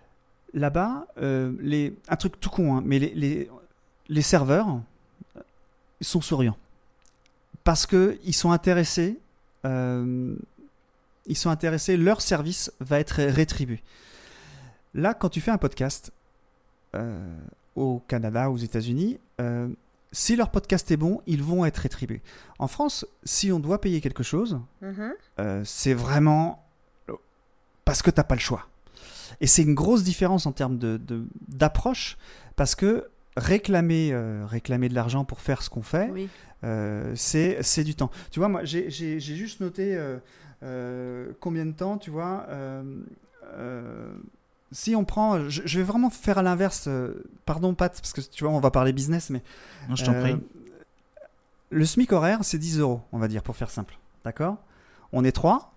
là-bas, euh, les, un truc tout con, hein, mais les, les, les serveurs sont souriants. Parce qu'ils sont intéressés, euh, ils sont intéressés, leur service va être rétribué. Là, quand tu fais un podcast euh, au Canada, aux États-Unis, euh, si leur podcast est bon, ils vont être rétribués. En France, si on doit payer quelque chose, mm-hmm. euh, c'est vraiment parce que tu n'as pas le choix. Et c'est une grosse différence en termes de, de, d'approche, parce que réclamer, euh, réclamer de l'argent pour faire ce qu'on fait, oui. euh, c'est, c'est du temps. Tu vois, moi, j'ai, j'ai, j'ai juste noté euh, euh, combien de temps, tu vois. Euh, euh, si on prend, je, je vais vraiment faire à l'inverse. Euh, pardon, Pat, parce que tu vois, on va parler business, mais non, je t'en euh, prie. Le SMIC horaire, c'est dix euros, on va dire, pour faire simple. D'accord ? On est trois.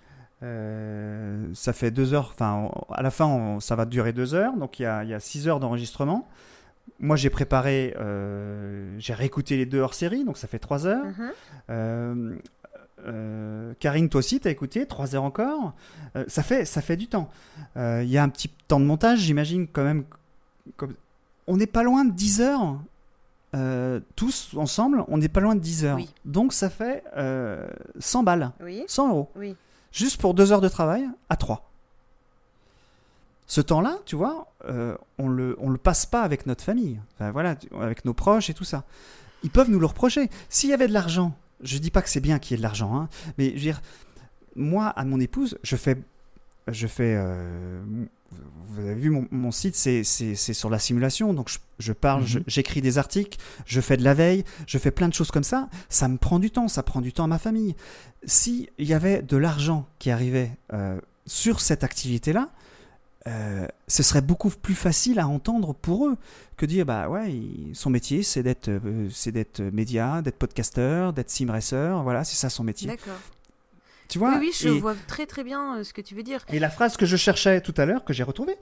Euh, ça fait deux heures, enfin à la fin on, ça va durer deux heures, donc il y a, il y a six heures d'enregistrement. Moi j'ai préparé, euh, j'ai réécouté les deux hors-série, donc ça fait trois heures. Mm-hmm. Euh, euh, Karine, toi aussi t'as écouté, trois heures encore. Euh, ça, fait, ça fait du temps. Il euh, y a un petit temps de montage, j'imagine quand même. Comme... On n'est pas loin de dix heures. Euh, tous ensemble, on n'est pas loin de dix heures. Oui. Donc ça fait euh, cent balles, oui. cent euros. Oui. Juste pour deux heures de travail à trois. Ce temps-là, tu vois, euh, on le, on le passe pas avec notre famille, enfin, voilà, avec nos proches et tout ça. Ils peuvent nous le reprocher. S'il y avait de l'argent, je dis pas que c'est bien qu'il y ait de l'argent, hein, mais je veux dire, moi, à mon épouse, je fais, je fais, euh, vous avez vu mon, mon site, c'est, c'est, c'est sur la simulation, donc je, je parle, mm-hmm. je, j'écris des articles, je fais de la veille, je fais plein de choses comme ça. Ça me prend du temps, ça prend du temps à ma famille. S'il y avait de l'argent qui arrivait euh, sur cette activité-là, euh, ce serait beaucoup plus facile à entendre pour eux que dire bah ouais, il, son métier c'est d'être, euh, c'est d'être média, d'être podcasteur, d'être simracer, voilà, c'est ça son métier. D'accord. Tu vois, oui, oui, je et, vois très très bien euh, ce que tu veux dire. Et la phrase que je cherchais tout à l'heure, que j'ai retrouvée,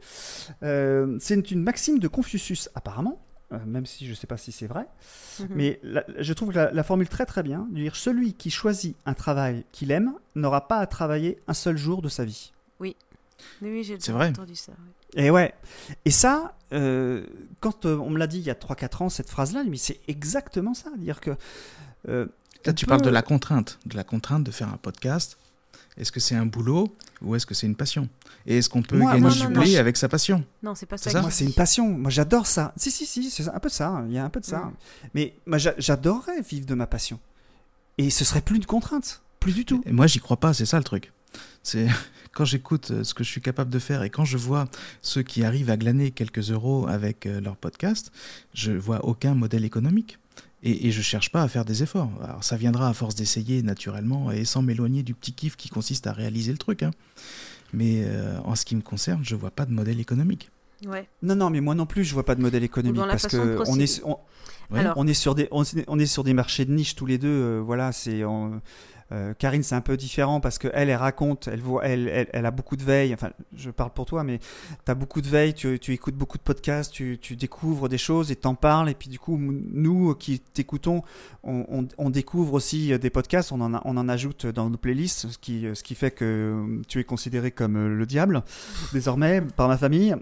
euh, c'est une maxime de Confucius apparemment. Euh, même si je ne sais pas si c'est vrai, mmh. mais la, je trouve la, la formule très très bien, de dire celui qui choisit un travail qu'il aime n'aura pas à travailler un seul jour de sa vie. Oui, oui, j'ai c'est vrai. entendu ça. Oui. Et ouais, et ça, euh, quand euh, on me l'a dit il y a trois quatre ans, cette phrase-là, mais c'est exactement ça, dire que... Euh, Là, tu peut... parles de la contrainte, de la contrainte de faire un podcast. Est-ce que c'est un boulot ou est-ce que c'est une passion ? Et est-ce qu'on peut moi, gagner du blé avec sa passion ? Non, c'est pas ça. C'est ça moi, c'est une passion. Moi, j'adore ça. Si, si, si, c'est un peu de ça. Il y a un peu de ça. Mmh. Mais moi, j'adorerais vivre de ma passion. Et ce serait plus une contrainte. Plus du tout. Et moi, j'y crois pas. C'est ça le truc. C'est quand j'écoute ce que je suis capable de faire et quand je vois ceux qui arrivent à glaner quelques euros avec leur podcast, je vois aucun modèle économique. Et, et je cherche pas à faire des efforts. Alors ça viendra à force d'essayer naturellement et sans m'éloigner du petit kiff qui consiste à réaliser le truc. Hein. Mais euh, en ce qui me concerne, je vois pas de modèle économique. Ouais. Non, non, mais moi non plus, je vois pas de modèle économique parce que on est, on, ouais. on est sur des, on, on est sur des marchés de niche tous les deux. Euh, voilà, c'est. On, Euh, Karine, c'est un peu différent parce qu'elle, elle raconte, elle, voit, elle, elle, elle a beaucoup de veille. Enfin, je parle pour toi, mais tu as beaucoup de veille, tu, tu écoutes beaucoup de podcasts, tu, tu découvres des choses et t'en parles. Et puis, du coup, nous qui t'écoutons, on, on, on découvre aussi des podcasts, on en, a, on en ajoute dans nos playlists, ce qui, ce qui fait que tu es considéré comme le diable, désormais, par ma famille.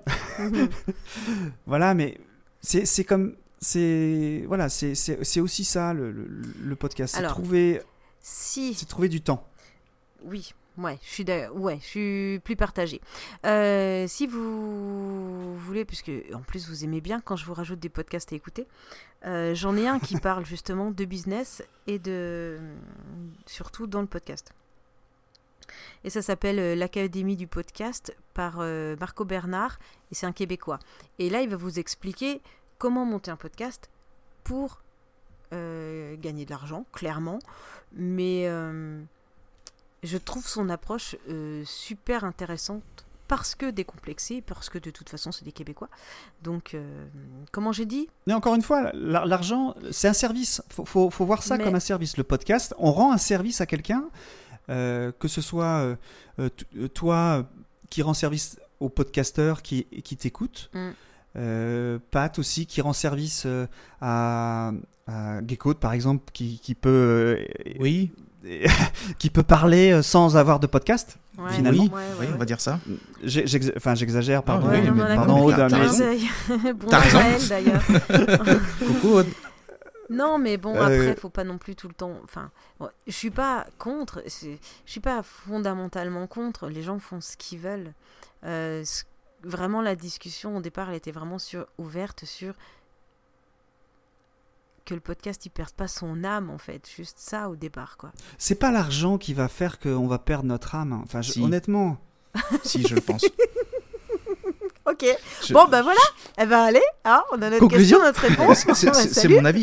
Voilà, mais c'est, c'est comme. C'est, voilà, c'est, c'est, c'est aussi ça, le, le, le podcast. C'est Alors, trouver. Si. C'est trouver du temps. Oui, ouais, je suis, ouais, je suis plus partagée. Euh, si vous voulez, puisque en plus vous aimez bien quand je vous rajoute des podcasts à écouter, euh, j'en ai un qui parle justement de business et de surtout dans le podcast. Et ça s'appelle l'Académie du podcast par euh, Marco Bernard et c'est un Québécois. Et là, il va vous expliquer comment monter un podcast pour Euh, gagner de l'argent, clairement, mais euh, je trouve son approche euh, super intéressante parce que décomplexée, parce que de toute façon c'est des Québécois. Donc, euh, comment j'ai dit ? Mais encore une fois, l'argent, c'est un service. Faut, faut, faut voir ça mais... comme un service. Le podcast, on rend un service à quelqu'un, euh, que ce soit euh, t- toi qui rend service au podcasteur qui, qui t'écoute. Mm. Euh, Pat aussi qui rend service euh, à, à Gekko par exemple qui, qui peut euh, oui qui peut parler sans avoir de podcast. Ouais, Finalement. Oui, ouais, ouais, oui, ouais. on va dire ça. J'ai- j'ex- Enfin, j'exagère, pardon. Ah, oui, Ouais, mais on en a pardon, compris. Aude, t'as mais- raison. Bon T'as raison. Noël, d'ailleurs. Coucou Aude. Non, mais bon, Euh, après, faut pas non plus tout le temps. Enfin, bon, je suis pas contre. c'est- Je suis pas fondamentalement contre. Les gens font ce qu'ils veulent. Euh, ce- Vraiment, la discussion au départ, elle était vraiment sur ouverte sur que le podcast il perde pas son âme en fait. Juste ça au départ, quoi. C'est pas l'argent qui va faire qu'on va perdre notre âme. Enfin, je- Si. honnêtement. Si, je le pense. Ok. Je- Bon, ben voilà. Eh ben allez, hein, on a notre Conclusion. question, notre réponse. C'est Bah, c'est- c'est salut. mon avis.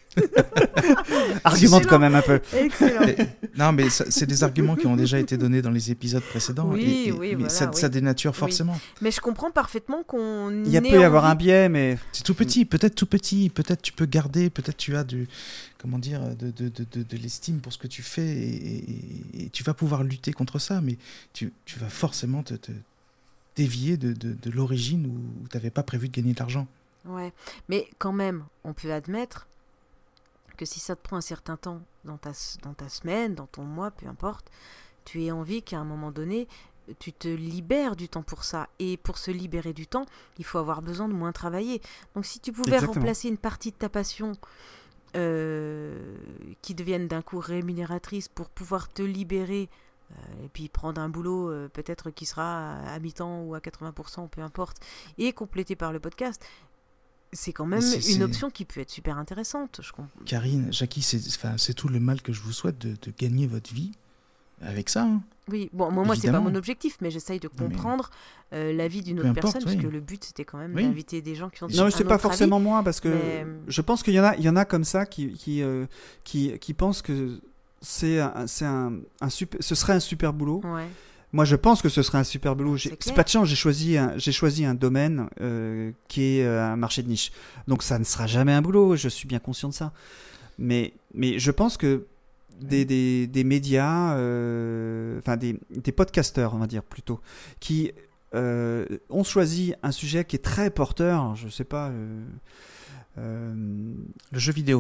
Argumente Excellent. quand même un peu. Excellent. Et- non, mais ça- c'est des arguments qui ont déjà été donnés dans les épisodes précédents. Oui, et, et- oui, mais voilà, ça, oui. ça dénature Oui. forcément. Mais je comprends parfaitement qu'on. Il y a ait peut y avoir envie- un biais, mais C'est tout petit, peut-être tout petit, peut-être tu peux garder, peut-être tu as du, comment dire, de, de, de, de, de l'estime pour ce que tu fais et, et- et tu vas pouvoir lutter contre ça, mais tu, tu vas forcément te, te dévier de, de, de l'origine où tu n'avais pas prévu de gagner de l'argent. Ouais, mais quand même, on peut admettre que si ça te prend un certain temps dans ta, dans ta semaine, dans ton mois, peu importe, tu aies envie qu'à un moment donné, tu te libères du temps pour ça. Et pour se libérer du temps, il faut avoir besoin de moins travailler. Donc si tu pouvais Exactement. remplacer une partie de ta passion euh, qui devienne d'un coup rémunératrice pour pouvoir te libérer euh, et puis prendre un boulot euh, peut-être qui sera à, à mi-temps ou à quatre-vingts pour cent, peu importe, et complété par le podcast, c'est quand même C'est- une c'est- option qui peut être super intéressante. Je comprends. Karine, Jackie, c'est enfin, c'est tout le mal que je vous souhaite de, de gagner votre vie avec ça. Hein. Oui, bon, moi, moi c'est pas Évidemment. mon objectif, mais j'essaye de Non, mais- comprendre euh, l'avis d'une Peu autre importe, personne, parce oui. que le but c'était quand même Oui. d'inviter des gens qui ont non, un c'est pas autre forcément moi parce que mais- je pense qu'il y en a, il y en a comme ça qui qui euh, qui, qui pensent que c'est un, c'est un, un super, ce serait un super boulot. avis. Ouais. Moi, je pense que ce serait un super boulot. J'ai- C'est C'est clair. pas de chance, j'ai choisi un, j'ai choisi un domaine euh, qui est euh, un marché de niche. Donc, ça ne sera jamais un boulot. Je suis bien conscient de ça. Mais, mais je pense que des, des, des médias, euh, enfin des, des podcasteurs, on va dire plutôt, qui euh, ont choisi un sujet qui est très porteur. Je sais pas. euh, euh, Le jeu vidéo.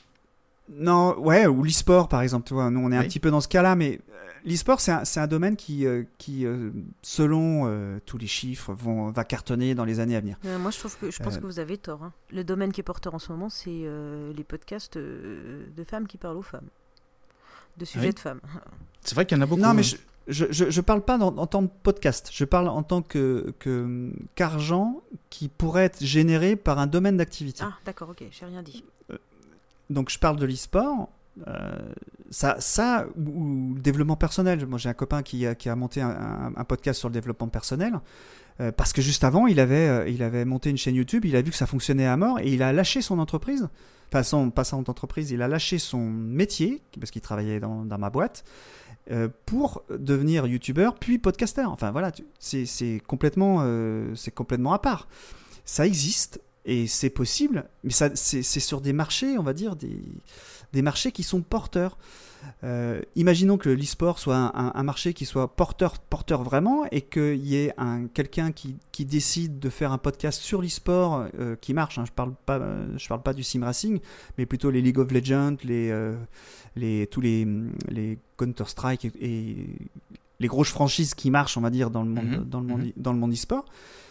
non, ouais, ou l'e-sport par exemple, tu vois, nous on est un Oui. petit peu dans ce cas-là, mais euh, l'e-sport c'est un, c'est un domaine qui, euh, qui euh, selon euh, tous les chiffres, vont, va cartonner dans les années à venir. Euh, moi, je trouve que je pense Euh, que vous avez tort. hein. Le domaine qui est porteur en ce moment, c'est euh, les podcasts euh, de femmes qui parlent aux femmes, de sujets oui. de femmes. C'est vrai qu'il y en a beaucoup. Non, mais hein. je, je, je, je parle pas dans- en tant que podcast, je parle en tant que, que, qu'argent qui pourrait être généré par un domaine d'activité. Ah, d'accord, ok, j'ai rien dit. Donc je parle de l'e-sport, euh, ça, ça ou, ou le développement personnel. Moi j'ai un copain qui a, qui a monté un, un- un podcast sur le développement personnel euh, parce que juste avant il avait, euh, il avait monté une chaîne YouTube, il a vu que ça fonctionnait à mort et il a lâché son entreprise, enfin son, pas son entreprise, il a lâché son métier parce qu'il travaillait dans, dans ma boîte euh, pour devenir youtubeur puis podcasteur. Enfin voilà, tu- c'est, c'est, complètement, euh, c'est complètement à part. Ça existe. Et c'est possible, mais ça, c'est, c'est sur des marchés, on va dire, des, des marchés qui sont porteurs. Euh, imaginons que l'e-sport soit un, un, un marché qui soit porteur, porteur vraiment, et qu'il y ait un, quelqu'un qui, qui décide de faire un podcast sur l'e-sport euh, qui marche. Hein. Je parle pas, je parle pas du sim racing, mais plutôt les League of Legends, les, euh, les, tous les, les Counter-Strike et, et les grosses franchises qui marchent, on va dire, dans le monde, Mhm. dans le monde, Mhm. dans le monde e-sport.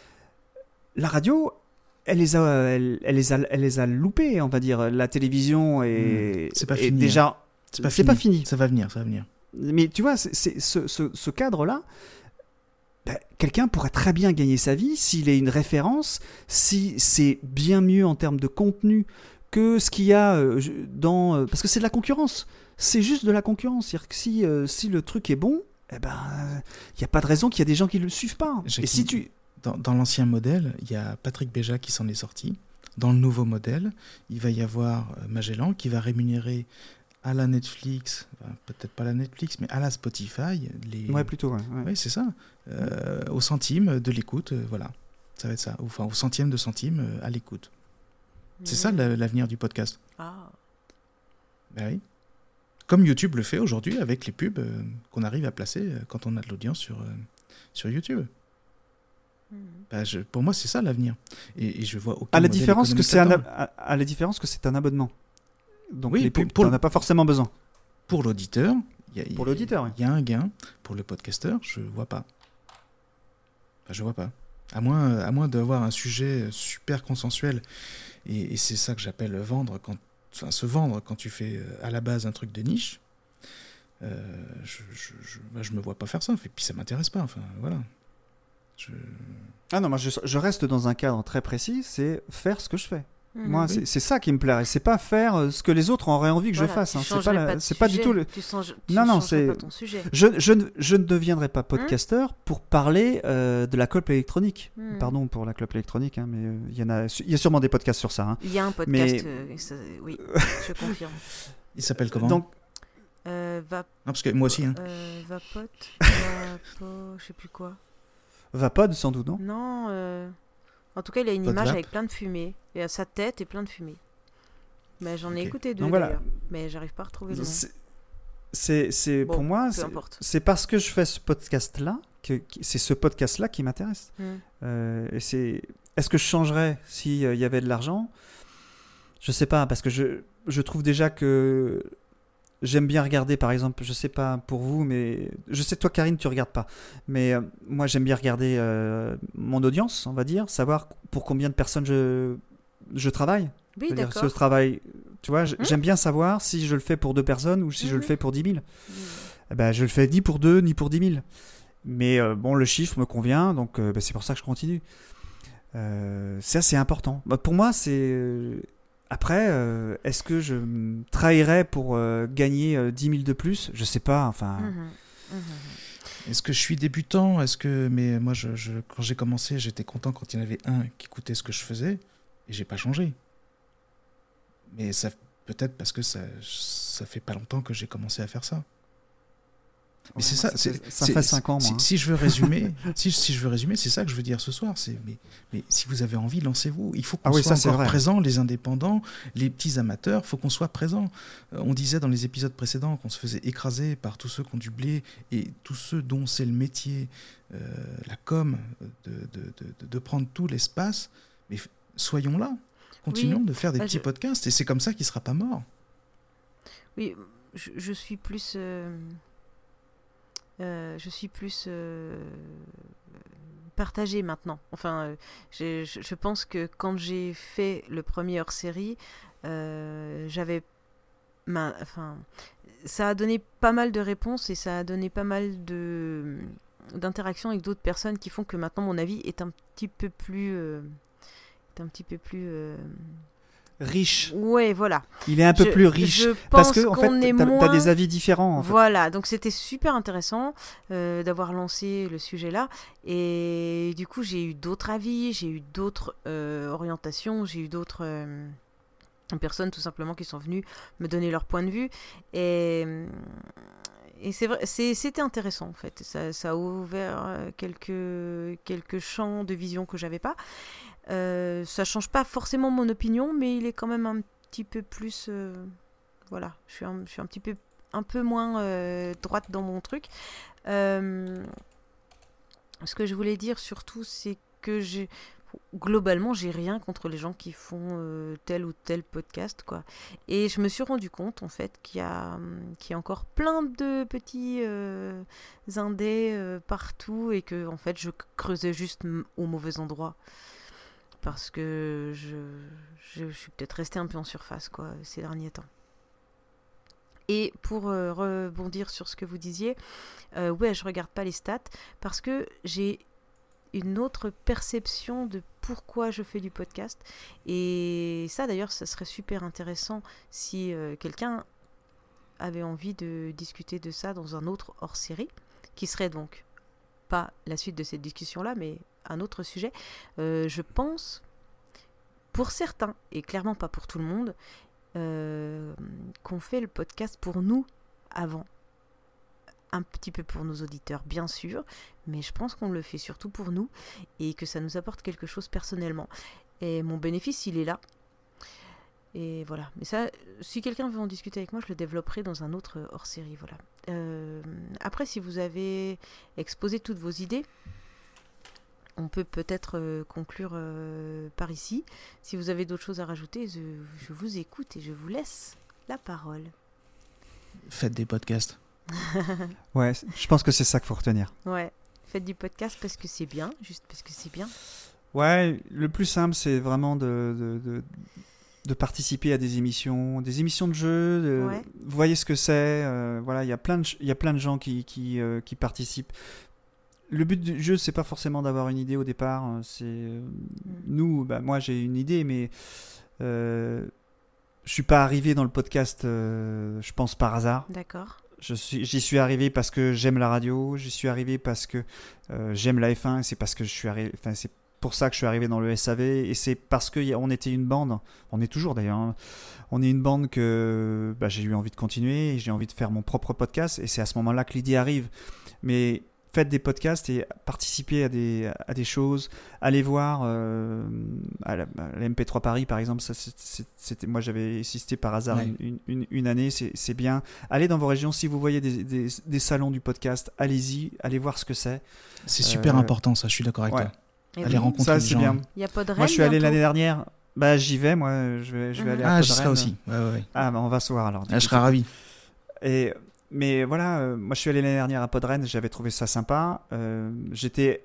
La radio, elle les a, elle, elle les a, elle les a loupés, on va dire. La télévision est, Mmh. C'est pas est fini, déjà. C'est pas c'est fini. pas fini. Ça va venir, ça va venir. Mais tu vois, c'est, c'est- ce, ce, ce cadre-là, ben, quelqu'un pourrait très bien gagner sa vie s'il est une référence, si c'est bien mieux en termes de contenu que ce qu'il y a euh, je- dans. euh, parce que c'est de la concurrence. C'est juste de la concurrence. C'est-à-dire que si, euh, si le truc est bon, eh ben, il n'y a pas de raison qu'il y a des gens qui ne le suivent pas. Jackie, Et si tu. Dans, dans l'ancien modèle, il y a Patrick Béja qui s'en est sorti. Dans le nouveau modèle, il va y avoir euh, Magellan qui va rémunérer à la Netflix, enfin, peut-être pas la Netflix, mais à la Spotify, les... Ouais, plutôt, ouais. ouais. Ouais, c'est ça, euh, au centime de l'écoute, euh, voilà. Ça va être ça, enfin au centième de centime euh, à l'écoute. C'est ça la- l'avenir du podcast. Ah. Ben oui. Comme YouTube le fait aujourd'hui avec les pubs euh, qu'on arrive à placer euh, quand on a de l'audience sur, euh, sur YouTube. Mhm. Ben, je- pour moi, c'est ça l'avenir. Et, et je vois aucun À la modèle différence que économique c'est un, là-dedans. ab- à, à la différence que c'est un abonnement. Donc Oui, les pour- pubs, pour t'en le- as pas forcément besoin. pour l'auditeur, il y a, Pour l'auditeur, oui. il y a un gain. Pour le podcasteur, je vois pas. Enfin, je vois pas. À moins, à moins d'avoir un sujet super consensuel, et, et c'est ça que j'appelle vendre, quand, enfin, se vendre quand tu fais à la base un truc de niche. Euh, je, je, je, bah, je me vois pas faire ça. Et puis ça m'intéresse pas. Enfin, voilà. Je... Ah non, moi je, je reste dans un cadre très précis, c'est faire ce que je fais. Mmh. Moi, Oui. c'est, c'est ça qui me plairait. C'est pas faire euh, ce que les autres auraient envie que Voilà, je fasse. tu hein. C'est changerais pas, la- pas de c'est pas du sujet, tout le. Tu changes, tu Non, non, changerais c'est- pas ton sujet. Je, je, ne, je ne deviendrai pas podcasteur pour parler euh, de la clope électronique. Hmm. Pardon pour la clope électronique, hein, mais euh, il y en a, il y a sûrement des podcasts sur ça. hein. Il y a un podcast, Mais- euh, et ça- oui, je confirme. Il s'appelle comment? Donc, Euh, va, Non, parce que moi aussi. Hein. euh, Vapote, Vapo, je sais plus quoi. Vapod, sans doute, non Non, euh, en tout cas, il a une Pas de image vape. avec plein de fumée. Et à sa tête est plein de fumée. Mais j'en ai Ok. écouté deux Donc voilà. d'ailleurs. Mais j'arrive pas à retrouver le nom. C'est, c'est, c'est- Bon, pour moi, peu c'est, importe. c'est parce que je fais ce podcast-là que que- c'est ce podcast-là qui m'intéresse. Hmm. Euh, et c'est... Est-ce que je changerais s'il y avait de l'argent? Je sais pas, parce que je, je trouve déjà que j'aime bien regarder, par exemple, je sais pas pour vous, mais je sais, toi, Karine, tu regardes pas. Mais euh, moi, j'aime bien regarder euh, mon audience, on va dire, savoir pour combien de personnes je, je travaille. Oui, C'est-à-dire, d'accord. ce travail, tu vois, j- Hmm. j'aime bien savoir si je le fais pour deux personnes ou si je le Mhm. fais pour dix mille. Hmm. Eh ben, je le fais ni pour deux, ni pour dix mille. Mais euh, bon, le chiffre me convient, donc euh, ben, c'est pour ça que je continue. Euh, ça, c'est important. Bah, pour moi, c'est... euh, Après, euh, est-ce que je me trahirais pour euh, gagner euh, dix mille de plus? Je sais pas, enfin... Mhm. Mhm. Est-ce que je suis débutant? Est-ce que mais moi, je, je- quand j'ai commencé, j'étais content quand il y en avait un qui écoutait ce que je faisais, et j'ai pas changé. Mais ça, peut-être parce que ça, ça fait pas longtemps que j'ai commencé à faire ça. Mais Ouais, c'est moi, ça. ça c'est- fait- ça c'est- fait cinq ans, moi, Si, hein. si je veux résumer, si, si je veux résumer, c'est ça que je veux dire ce soir. C'est mais, mais si vous avez envie, lancez-vous. Il faut qu'on Ah oui, soit ça, c'est encore vrai. présents, les indépendants, les petits amateurs. Il faut qu'on soit présents. Euh, on disait dans les épisodes précédents qu'on se faisait écraser par tous ceux qui ont du blé et tous ceux dont c'est le métier, euh, la com, de, de, de, de prendre tout l'espace. Mais f- soyons là. Continuons Oui. de faire des Ah, petits je- podcasts et c'est comme ça qu'il ne sera pas mort. Oui, je, je suis plus. euh, euh, je suis plus. euh, partagée maintenant. Enfin, euh, je, je- je pense que quand j'ai fait le premier hors-série, euh, j'avais. ma- Enfin, ça a donné pas mal de réponses et ça a donné pas mal de d'interactions avec d'autres personnes qui font que maintenant mon avis est un petit peu plus. euh, est un petit peu plus. euh, Riche. Ouais, voilà. Il est un peu Je- plus riche. Je Parce pense que, en fait, qu'on est t'as, moins... t'as des avis différents, en fait. Voilà, donc c'était super intéressant euh, d'avoir lancé le sujet là. Et du coup, j'ai eu d'autres avis, j'ai eu d'autres euh, orientations, j'ai eu d'autres euh, personnes tout simplement qui sont venues me donner leur point de vue. Et, et c'est vrai, c'est, c'était intéressant en fait. Ça, ça a ouvert euh, quelques, quelques champs de vision que j'avais pas. Euh, ça change pas forcément mon opinion, mais il est quand même un petit peu plus. euh, voilà, je suis un, je suis un petit peu, un peu moins euh, droite dans mon truc. Euh, ce que je voulais dire surtout, c'est que j'ai globalement, j'ai rien contre les gens qui font euh, tel ou tel podcast, quoi. Et je me suis rendu compte, en fait, qu'il y a, hum, qu'il y a encore plein de petits euh, indés euh, partout et que, en fait, je creusais juste m- au mauvais endroit. Parce que je, je, je suis peut-être restée un peu en surface, quoi, ces derniers temps. Et pour euh, rebondir sur ce que vous disiez, euh, ouais, je regarde pas les stats parce que j'ai une autre perception de pourquoi je fais du podcast. Et ça, d'ailleurs, ça serait super intéressant si euh, quelqu'un avait envie de discuter de ça dans un autre hors-série, qui serait donc pas la suite de cette discussion-là, mais un autre sujet. Euh, je pense, pour certains, et clairement pas pour tout le monde, euh, qu'on fait le podcast pour nous avant. Un petit peu pour nos auditeurs, bien sûr, mais je pense qu'on le fait surtout pour nous et que ça nous apporte quelque chose personnellement. Et mon bénéfice, il est là. Et voilà. Mais ça, si quelqu'un veut en discuter avec moi, je le développerai dans un autre hors-série. Voilà. Euh, après, si vous avez exposé toutes vos idées, on peut peut-être euh, conclure euh, par ici. Si vous avez d'autres choses à rajouter, je, je vous écoute et je vous laisse la parole. Faites des podcasts. Ouais, je pense que c'est ça qu'il faut retenir. Ouais, faites du podcast parce que c'est bien, juste parce que c'est bien. Ouais, le plus simple, c'est vraiment de, de, de, de participer à des émissions, des émissions de jeux. De, Ouais. Vous voyez ce que c'est. Euh, voilà, il y a plein de, ch- il y a plein de gens qui, qui, euh, qui participent. Le but du jeu, c'est pas forcément d'avoir une idée au départ. hein, C'est euh, nous, bah, moi, j'ai une idée, mais euh, je suis pas arrivé dans le podcast, euh, je pense par hasard. D'accord. Je suis, j'y suis arrivé parce que j'aime la radio, j'y suis arrivé parce que euh, j'aime la F un, c'est parce que je suis arrivé, enfin c'est pour ça que je suis arrivé dans le S A V, et c'est parce que y a- on était une bande, on est toujours d'ailleurs, hein, on est une bande que bah, j'ai eu envie de continuer, et j'ai envie de faire mon propre podcast, et c'est à ce moment-là que l'idée arrive. Mais faites des podcasts et participez à des, à des choses, allez voir euh, à, la, à la M P trois Paris par exemple, ça, c'est- c'est- c'était, moi j'avais assisté par hasard Ouais. une, une, une année, c'est, c'est bien. Allez dans vos régions, si vous voyez des, des, des salons du podcast, allez-y, allez voir ce que c'est. C'est super Euh, important, ça, je suis d'accord avec ouais. toi. Et Allez oui. rencontrer Ça les c'est gens. bien. Il y a pas de Moi je suis allé l'année dernière, bah j'y vais, moi je vais, je vais Mhm. aller à Ah, j'y Podren. serai aussi. Ouais, ouais, ouais. Ah bah on va se voir alors. du Ah, je coup, serai ravi. Et, mais voilà, euh, moi je suis allé l'année dernière à Podren, j'avais trouvé ça sympa. Euh, j'étais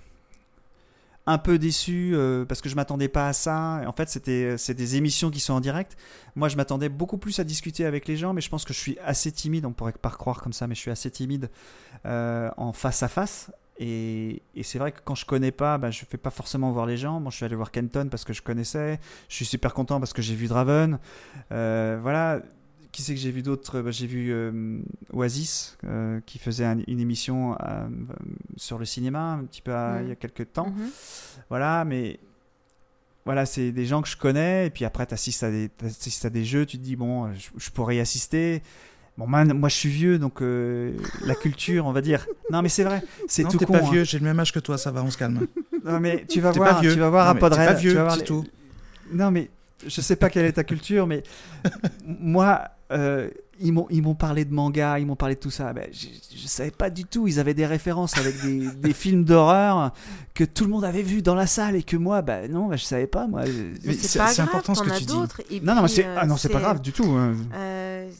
un peu déçu euh, parce que je m'attendais pas à ça. En fait, c'était c'est des émissions qui sont en direct. Moi, je m'attendais beaucoup plus à discuter avec les gens, mais je pense que je suis assez timide. On pourrait pas croire comme ça, mais je suis assez timide euh, en face à face. Et, et c'est vrai que quand je connais pas, bah, je fais pas forcément voir les gens. Bon, je suis allé voir Kenton parce que je connaissais. Je suis super content parce que j'ai vu Draven. Euh, voilà. Qui c'est que j'ai vu d'autres? Bah, j'ai vu euh, Oasis euh, qui faisait un- une émission euh, sur le cinéma un petit peu à- Mhm. il y a quelques temps. Mhm. Voilà, mais voilà, c'est des gens que je connais. Et puis après, tu assistes à des, t'assistes à des jeux, tu te dis, bon, je, je pourrais y assister. Bon, man, moi, je suis vieux, donc euh, la culture, on va dire. Non, mais c'est vrai, c'est Non, tout t'es con. pas hein. vieux, j'ai le même âge que toi, ça va, on se calme. Non, mais tu vas T'es voir, pas vieux. tu vas voir Non, à mais t'es Podren. pas tu vieux, vas voir c'est les- tout. Non, mais je sais pas quelle est ta culture, mais moi, euh, ils m'ont ils m'ont parlé de manga, ils m'ont parlé de tout ça. Ben, je, je savais pas du tout. Ils avaient des références avec des, des films d'horreur que tout le monde avait vu dans la salle et que moi, bah non, bah, je savais pas. Moi, je- Mais Mais c'est c'est- pas c'est grave, important ce t'en que as tu dis. d'autres. Et non, non, mais puis, c'est euh, ah non, c'est pas grave du tout. hein. Euh,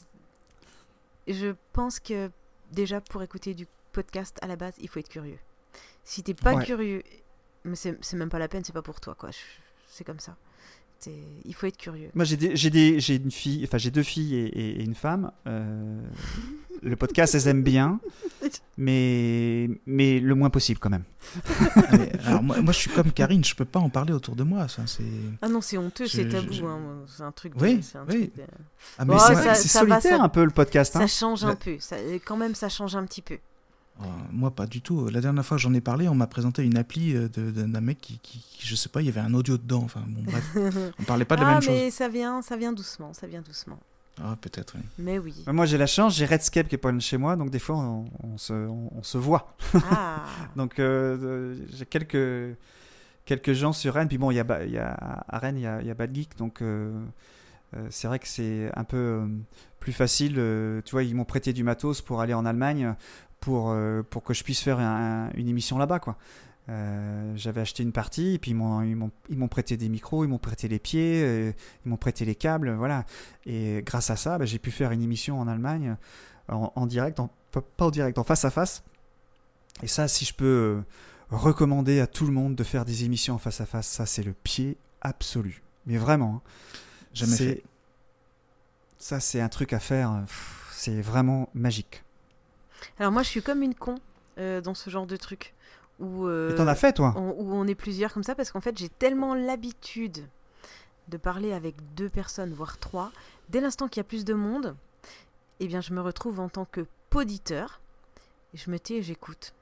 je pense que déjà pour écouter du podcast à la base, il faut être curieux. Si t'es pas Ouais. curieux, mais c'est c'est même pas la peine, c'est pas pour toi quoi. Je- C'est comme ça. C'est- Il faut être curieux. Moi, j'ai des, j'ai des, j'ai une fille, enfin j'ai deux filles et, et- et une femme. Euh, le podcast, elles aiment bien, mais mais le moins possible quand même. Ah, mais alors, moi, moi, je suis comme Karine, je peux pas en parler autour de moi. Ça, c'est... Ah non, c'est honteux, Je- c'est tabou. je- hein. C'est un truc. De, Oui, c'est un oui. truc de- Ah, mais Oh, c'est ça- vrai. c'est ça va, solitaire ça- un peu le podcast. Ça Hein. change La- un peu. Ça, quand même, ça change un petit peu. Oh, moi, pas du tout. La dernière fois que j'en ai parlé, on m'a présenté une appli euh, de- de- d'un mec qui, qui, qui- je sais pas, il y avait un audio dedans. Enfin, bon, bref, on parlait pas de la ah, même chose. mais ça vient, ça vient doucement, ça vient doucement. Ah, peut-être, oui. Mais oui. Moi, j'ai la chance, j'ai Redscape qui est pas loin de chez moi, donc des fois, on, on se, on, on se voit. Ah. Donc, euh, euh, j'ai quelques, quelques gens sur Rennes. Puis bon, il y a, Ba- il y a, à Rennes, il y a, il y a Bad Geek, donc euh, euh, c'est vrai que c'est un peu euh, plus facile. euh, tu vois, ils m'ont prêté du matos pour aller en Allemagne pour, euh, pour que je puisse faire un- une émission là-bas, quoi. Euh, j'avais acheté une partie, et puis ils m'ont, ils, m'ont, ils m'ont prêté des micros, ils m'ont prêté les pieds, euh, ils m'ont prêté les câbles, voilà. Et grâce à ça, bah, j'ai pu faire une émission en Allemagne en, en direct, en, pas pas en direct, en face à face. Et ça, si je peux euh, recommander à tout le monde de faire des émissions en face à face, ça c'est le pied absolu. Mais vraiment, hein. Jamais C'est- fait. Ça c'est un truc à faire, euh, pff, c'est vraiment magique. Alors moi, je suis comme une con euh, dans ce genre de truc. Où, euh, Et t'en as fait toi? on- où on est plusieurs comme ça, parce qu'en fait, j'ai tellement l'habitude de parler avec deux personnes, voire trois. Dès l'instant qu'il y a plus de monde, eh bien, je me retrouve en tant que poditeur. Et je me tais et j'écoute.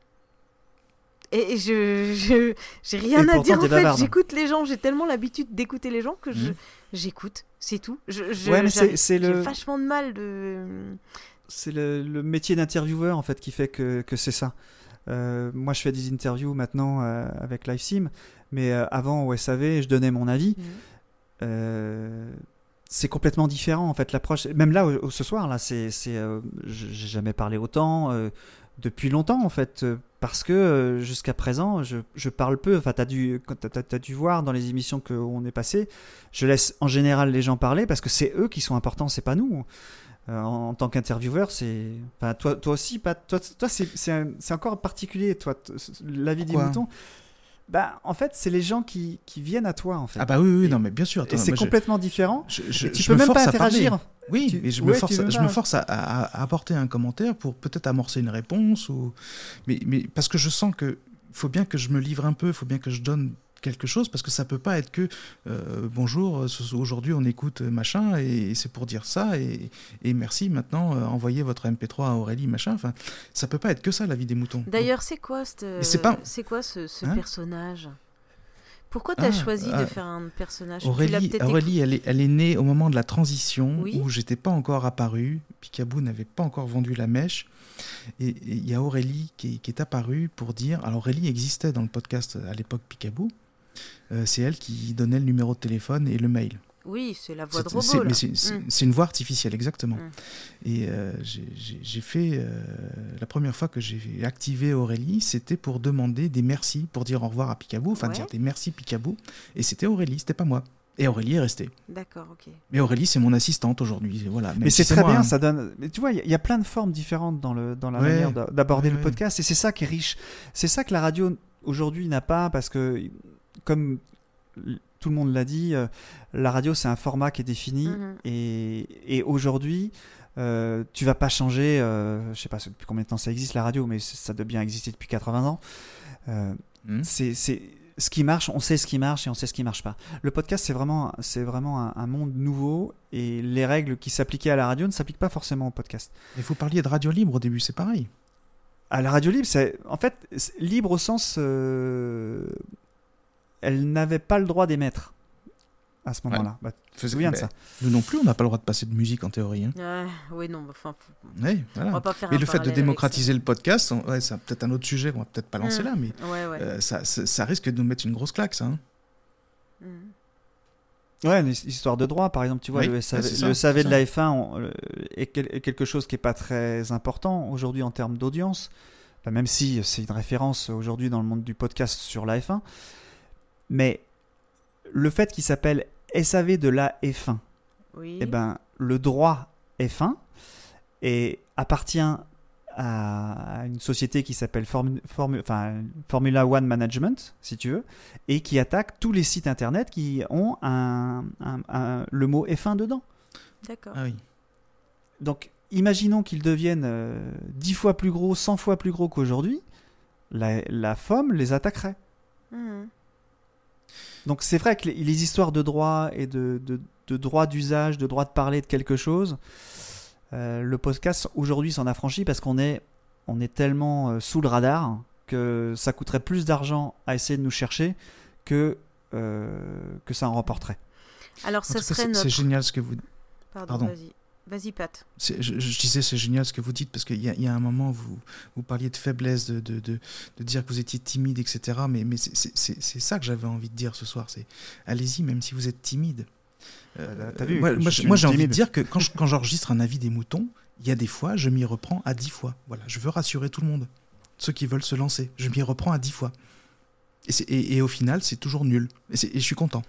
Et je, je j'ai rien Et à pourtant, dire en t'es fait. bavarde. J'écoute les gens. J'ai tellement l'habitude d'écouter les gens que je Mhm. j'écoute. C'est tout. Je, je- Ouais, mais j'arrive- c'est, c'est J'ai le, vachement de mal de. c'est le, le métier d'intervieweur en fait qui fait que, que c'est ça. Euh, moi je fais des interviews maintenant euh, avec LiveSim, mais euh, avant au S A V je donnais mon avis. Euh, c'est complètement différent en fait l'approche. Même là au- au- ce soir là, c'est, c'est, euh, j'ai jamais parlé autant euh, depuis longtemps en fait, euh, parce que euh, jusqu'à présent je, je parle peu. Enfin t'as dû, quand t'as, t'as dû voir dans les émissions qu'on est passé, je laisse en général les gens parler parce que c'est eux qui sont importants, c'est pas nous. euh, en, en tant qu'intervieweur, c'est, enfin, toi, toi aussi, Pat, toi, toi, c'est, c'est, un- c'est encore particulier, toi, t- l'avis des Pourquoi moutons. Bah, en fait, c'est les gens qui, qui viennent à toi, en fait. Ah bah oui, oui, Et- non, mais bien sûr. Et attends, c'est moi, je- complètement différent. je, je- Et tu je peux me même force pas à parler. interagir. Oui, Tu- mais je ouais, me tu force, veux à, je pas. me force à, à- à apporter un commentaire pour peut-être amorcer une réponse. Ou... Mais, mais parce que je sens qu'il faut bien que je me livre un peu, il faut bien que je donne quelque chose, parce que ça peut pas être que euh, bonjour, ce- aujourd'hui on écoute machin, et, c'est pour dire ça, et, et merci, maintenant euh, envoyez votre M P trois à Aurélie, machin. Enfin, ça peut pas être que ça, la vie des moutons. D'ailleurs, c'est quoi, cette- Mais c'est pas- c'est quoi ce, ce Hein personnage? Pourquoi tu as Ah, choisi ah, de faire un personnage? Tu l'as Aurélie, peut-être Aurélie elle, est, elle est née au moment de la transition, Oui. où j'étais pas encore apparu, Picaboo n'avait pas encore vendu la mèche, et et il y a Aurélie qui est, qui est apparue pour dire... Alors Aurélie existait dans le podcast à l'époque Picaboo, euh, c'est elle qui donnait le numéro de téléphone et le mail. Oui, c'est la voix de C'est- robot. c'est- là. mais c'est c'est- Mm. c'est une voix artificielle, exactement. Mm. Et euh, j'ai- j'ai j'ai fait... euh, la première fois que j'ai activé Aurélie, c'était pour demander des merci, pour dire au revoir à Picaboo, enfin Ouais. dire des merci Picaboo, et c'était Aurélie, c'était pas moi. Et Aurélie est restée. D'accord, ok. Mais Aurélie, c'est mon assistante aujourd'hui. Voilà. Même Mais si c'est très moi, bien, hein. ça donne. Mais tu vois, il y, a- il y a plein de formes différentes dans, le, dans la Ouais. manière d'a- d'aborder Ouais, le ouais. podcast, et c'est ça qui est riche. C'est ça que la radio aujourd'hui n'a pas, parce que, comme l- tout le monde l'a dit, euh, la radio c'est un format qui est défini, Mhm. et, et aujourd'hui, euh, tu vas pas changer. Euh, je sais pas depuis combien de temps ça existe la radio, mais c- ça doit bien exister depuis quatre-vingts ans. Euh, Hmm. c'est c'est- ce qui marche, on sait ce qui marche et on sait ce qui marche pas. Le podcast, c'est vraiment, c'est vraiment un, un monde nouveau, et les règles qui s'appliquaient à la radio ne s'appliquent pas forcément au podcast. Et vous parliez de radio libre au début, c'est pareil. À la radio libre, c'est en fait c'est libre au sens, euh, elle n'avait pas le droit d'émettre à ce moment-là. Bah, tu te souviens de ça? Nous non plus, on n'a pas le droit de passer de musique en théorie. Hein. Ah, oui, non, enfin, faut- Ouais, on va voilà. pas faire Mais un le fait de parallèle avec démocratiser le podcast, on- ouais, c'est peut-être un autre sujet qu'on va peut-être pas lancer Mm. là, mais ça. Ouais, ouais. euh, ça, ça, ça risque de nous mettre une grosse claque, ça. Hein. Mm. Ouais, l'histoire de droit, par exemple, tu vois, Oui, le ouais, S A V, c'est ça, le S A V c'est de ça. la F un on- euh, est, quel- est quelque chose qui n'est pas très important aujourd'hui en termes d'audience, Enfin, même si c'est une référence aujourd'hui dans le monde du podcast sur la F un. Mais le fait qu'il s'appelle S A V de la F un, Oui. eh ben, le droit F un et appartient à une société qui s'appelle Formu- Formu- enfin, Formula One Management, si tu veux, et qui attaque tous les sites internet qui ont un, un- un- le mot F un dedans. D'accord. Ah oui. Donc, imaginons qu'ils deviennent euh, dix fois plus gros, cent fois plus gros qu'aujourd'hui, la, la F O M les attaquerait. Mhm. Donc, c'est vrai que les, les histoires de droit et de, de, de droit d'usage, de droit de parler de quelque chose, euh, le podcast aujourd'hui s'en affranchit parce qu'on est, on est tellement euh, sous le radar que ça coûterait plus d'argent à essayer de nous chercher que, euh, que ça en rapporterait. Alors, En ça tout cas, serait c'est notre... c'est génial ce que vous Pardon, Pardon. vas-y. Vas-y, Pat. c'est- je, je disais, c'est génial ce que vous dites, parce qu'il y, a- il y a un moment, vous, vous parliez de faiblesse, de, de, de, de dire que vous étiez timide, et cetera. Mais, mais c'est- c'est c'est- c'est ça que j'avais envie de dire ce soir. C'est allez-y, même si vous êtes timide. Euh, T'as vu, moi, je moi, suis moi, j'ai envie de timide. dire que quand je- quand j'enregistre un avis des moutons, il y a des fois, je m'y reprends à dix fois. Voilà, je veux rassurer tout le monde. Ceux qui veulent se lancer, je m'y reprends à dix fois. Et, c'est- et, et au final, c'est toujours nul. Et, c'est- et je suis content.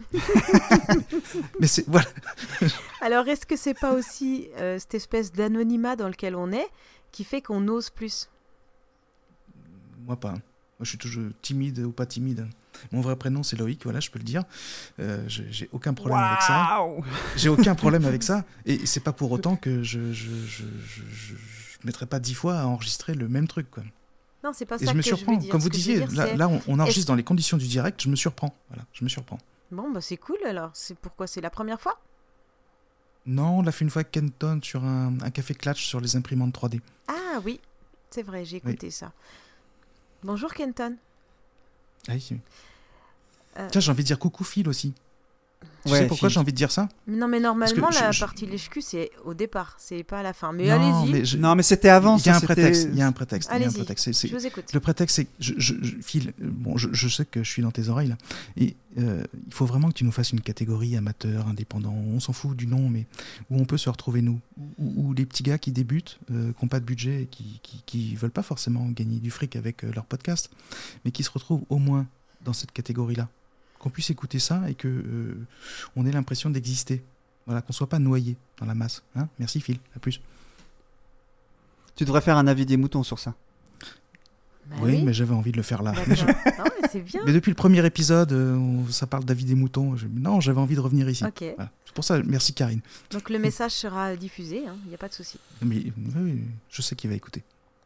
Mais c'est voilà. Alors, est-ce que c'est pas aussi euh, cette espèce d'anonymat dans lequel on est qui fait qu'on ose plus? Moi pas. Moi je suis toujours timide ou pas timide. Mon vrai prénom c'est Loïc, voilà, je peux le dire. Euh, je- j'ai aucun problème avec ça. Waouh. J'ai aucun problème avec ça. Et c'est pas pour autant que je je je je, je, je mettrai pas dix fois à enregistrer le même truc quoi. Non, c'est pas Et ça je me que je surprends. veux dire. Comme Ce vous que je veux disiez, dire, là, c'est- là on, on enregistre est-ce- dans les conditions du direct. Je me surprends. Voilà, je me surprends. Bon, bah c'est cool alors. C'est pourquoi c'est la première fois? Non, on l'a fait une fois avec Kenton sur un, un café Clutch sur les imprimantes trois D. Ah oui, c'est vrai, j'ai Oui. écouté ça. Bonjour Kenton. Ah oui. Euh, Tiens, j'ai envie de dire coucou Phil aussi. Tu Ouais, sais pourquoi Phil. j'ai envie de dire ça? Non, mais normalement, je- la je- partie lèche-cul, c'est au départ, c'est pas à la fin. Mais Non, allez-y, mais je- Non, mais c'était avant. Il y a ça, un c'était- prétexte. Il y a un prétexte. il y a un Allez-y. prétexte. C'est- c'est- je vous écoute. Le prétexte, c'est que je, je, je- Phil, euh, bon, je, je sais que je suis dans tes oreilles là, et euh, il faut vraiment que tu nous fasses une catégorie amateur, indépendant, on s'en fout du nom, mais où on peut se retrouver nous, où, où les petits gars qui débutent, euh, qui n'ont pas de budget, et qui, qui, qui veulent pas forcément gagner du fric avec euh, leur podcast, mais qui se retrouvent au moins dans cette catégorie-là, qu'on puisse écouter ça et que euh, on ait l'impression d'exister. Voilà, qu'on soit pas noyé dans la masse. Hein. Merci Phil, à plus. Tu devrais faire un avis des moutons sur ça. Bah oui, mais j'avais envie de le faire là. D'accord. Non, mais c'est bien. Mais depuis le premier épisode, euh, on- ça parle d'avis des moutons. Je- Non, j'avais envie de revenir ici. Ok. Voilà. C'est pour ça, merci Karine. Donc le message sera diffusé, il n'y a pas de souci. Mais oui, je sais qu'il va écouter.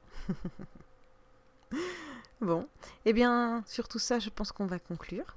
Bon, eh bien, sur tout ça, je pense qu'on va conclure.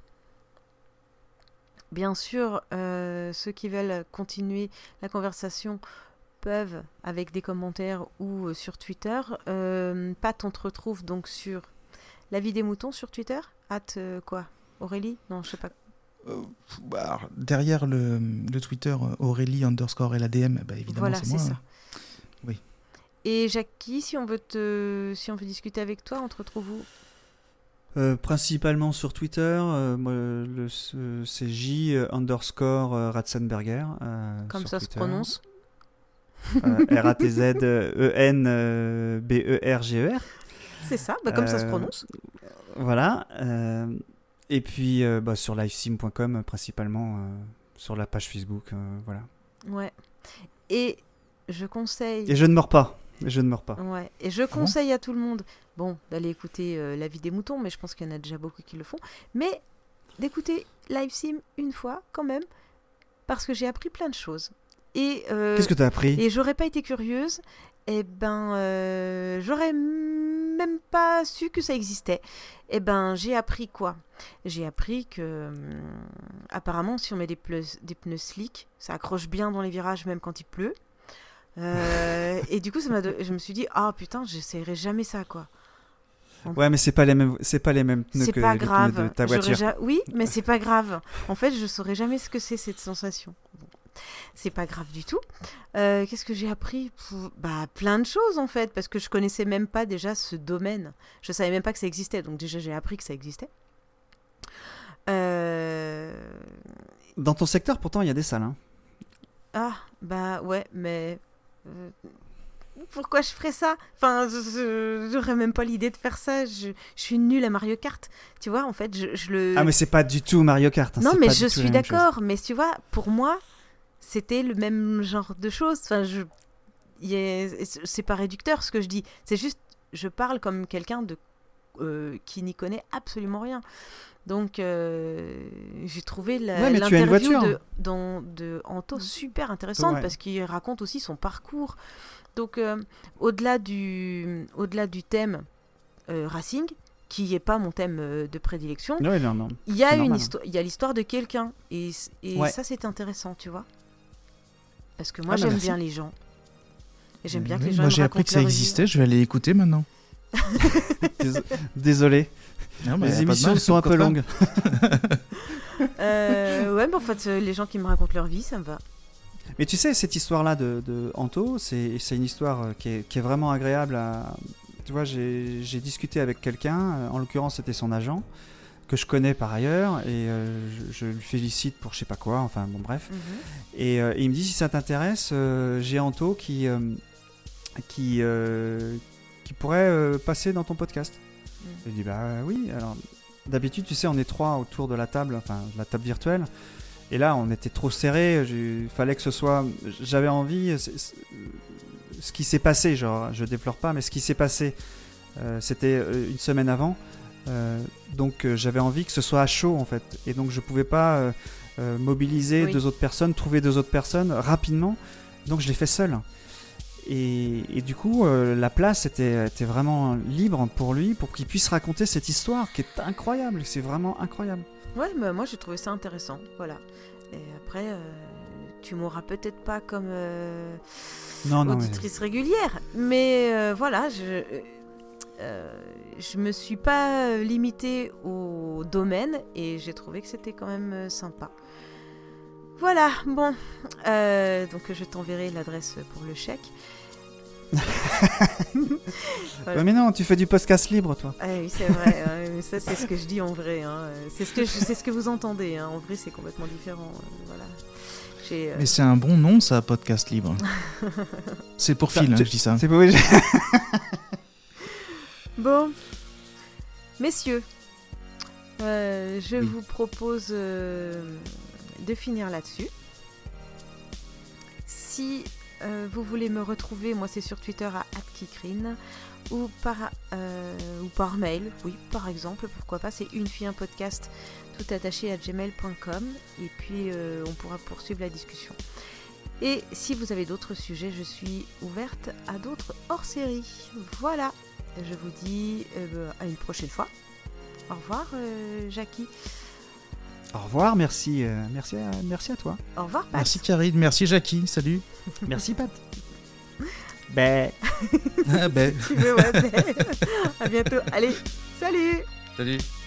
Bien sûr, euh, ceux qui veulent continuer la conversation peuvent, avec des commentaires ou euh, sur Twitter. Euh, Pat, on te retrouve donc sur La Vie des Moutons sur Twitter. At euh, quoi Aurélie Non, je sais pas. Euh, bah, alors, derrière le, le Twitter euh, Aurélie underscore L A D M, bah, évidemment Voilà, c'est c'est moi. ça. hein. Oui. Et Jackie, si on veut te, si on veut discuter avec toi, on te retrouve où? Euh, principalement sur Twitter, euh, moi, le, ce- c'est J euh, underscore euh, Ratzenberger. euh, Comme sur ça se Twitter. prononce. Euh, R A T Z E N B E R G E R. C'est ça, bah, comme ça se Euh, prononce. Voilà. euh, et puis euh, bah, sur livesim point com euh, principalement, euh, sur la page Facebook. euh, voilà. Ouais. Et je conseille. Et je ne mords pas. Je ne mords pas. Ouais. Et je conseille à tout le monde, bon, d'aller écouter euh, La Vie des Moutons, mais je pense qu'il y en a déjà beaucoup qui le font, mais d'écouter Livesim une fois quand même, parce que j'ai appris plein de choses. Et euh, Qu'est-ce que tu as appris? et j'aurais pas été curieuse, et ben euh, j'aurais m- même pas su que ça existait. Et ben j'ai appris quoi? J'ai appris que hum, apparemment si on met des pneus, des pneus slick, ça accroche bien dans les virages même quand il pleut. Euh, et du coup ça m'a do- je me suis dit ah putain j'essaierai jamais ça quoi. Ouais, mais c'est pas les mêmes, c'est pas les mêmes pneus C'est que pas les pneus grave. de ta J'aurais voiture. ja- Oui, mais c'est pas grave. En fait, je saurais jamais ce que c'est cette sensation. Bon. C'est pas grave du tout. Euh, Qu'est-ce que j'ai appris? Pou- Bah, plein de choses en fait, parce que je connaissais même pas déjà ce domaine. Je savais même pas que ça existait, donc déjà j'ai appris que ça existait. Euh... Dans ton secteur, pourtant, il y a des salles. Hein. Ah, bah ouais, mais euh, pourquoi je ferais ça? Enfin, je- je- j'aurais même pas l'idée de faire ça. Je, je suis nulle à Mario Kart, tu vois. En fait, je, je le. Ah, mais c'est pas du tout Mario Kart. hein, Non, c'est mais pas je du tout la suis même chose. d'accord. Mais tu vois, pour moi, c'était le même genre de choses. Enfin, je, il est- c'est pas réducteur ce que je dis. C'est juste, je parle comme quelqu'un de euh, qui n'y connaît absolument rien. Donc, euh, j'ai trouvé la- Ouais, mais tu as une l'interview voiture. de, dans- de Anto super intéressante Ouais. parce qu'il raconte aussi son parcours. Donc, euh, au-delà du, au-delà du thème euh, racing, qui n'est pas mon thème euh, de prédilection, Ouais, non, non. il y a c'est une normal. histoire, il y a l'histoire de quelqu'un et, et Ouais. ça c'est intéressant, tu vois. Parce que moi Ah, bah, j'aime merci. bien les gens. Et j'aime bien que Oui, les gens moi me j'ai appris racontent que ça leur vie. existait, je vais aller écouter maintenant. Dés- Désolé. Non, mais y a Les pas de émissions mal, sont un peu pourquoi pas. longues. Euh, ouais, mais en fait euh, les gens qui me racontent leur vie, ça me va. Mais tu sais, cette histoire-là de, de Anto, c'est c'est une histoire euh, qui est, qui est vraiment agréable à... Tu vois, j'ai j'ai discuté avec quelqu'un, euh, en l'occurrence c'était son agent, que je connais par ailleurs, et euh, je, je lui félicite pour je sais pas quoi, enfin bon bref. Mhm. Et, euh, et il me dit, si ça t'intéresse, euh, j'ai Anto qui, euh, qui, euh, qui pourrait euh, passer dans ton podcast. Mm. Je dis, bah oui, alors d'habitude, tu sais, on est trois autour de la table, enfin la table virtuelle. Et là, on était trop serrés. Il fallait que ce soit. J'avais envie. c'est- c'est- Ce qui s'est passé, genre, je déplore pas, mais ce qui s'est passé, euh, c'était euh, une semaine avant. Euh, donc, euh, j'avais envie que ce soit à chaud, en fait. Et donc, je pouvais pas euh, euh, mobiliser Oui. deux autres personnes, trouver deux autres personnes rapidement. Donc, je l'ai fait seul. Et, et du coup, euh, la place était, était vraiment libre pour lui, pour qu'il puisse raconter cette histoire qui est incroyable. C'est vraiment incroyable. Ouais, bah, moi j'ai trouvé ça intéressant, voilà. Et après, euh, tu m'auras peut-être pas comme euh, Non, non, mais- auditrice régulière, mais euh, voilà, je, euh, je me suis pas limitée au domaine et j'ai trouvé que c'était quand même euh, sympa. Voilà, bon, euh, donc je t'enverrai l'adresse pour le chèque. Voilà. Ouais, mais non, tu fais du podcast libre, toi. Ah oui, c'est vrai, ouais, mais ça c'est ce que je dis en vrai, hein. c'est ce que je- c'est ce que vous entendez, hein. En vrai c'est complètement différent, euh, voilà. J'ai, euh, Mais c'est un bon nom, ça, podcast libre. C'est pour Phil, hein, Tu- je dis ça. C'est pas oui, Bon, messieurs, euh, je Oui. vous propose euh, de finir là-dessus. Si euh, vous voulez me retrouver, moi c'est sur Twitter à @kikrine ou par euh, ou par mail, oui par exemple, pourquoi pas, c'est une fille un podcast tout attaché à gmail point com et puis euh, on pourra poursuivre la discussion. Et si vous avez d'autres sujets, je suis ouverte à d'autres hors-série. Voilà, je vous dis euh, à une prochaine fois. Au revoir euh, Jackie. Au revoir, merci, euh, merci, à, merci à toi. Au revoir Pat. Merci Karine, merci Jackie, salut. Merci Pat. Ben. Ah ben. Tu veux, ouais, ben. À bientôt. Allez, salut. Salut.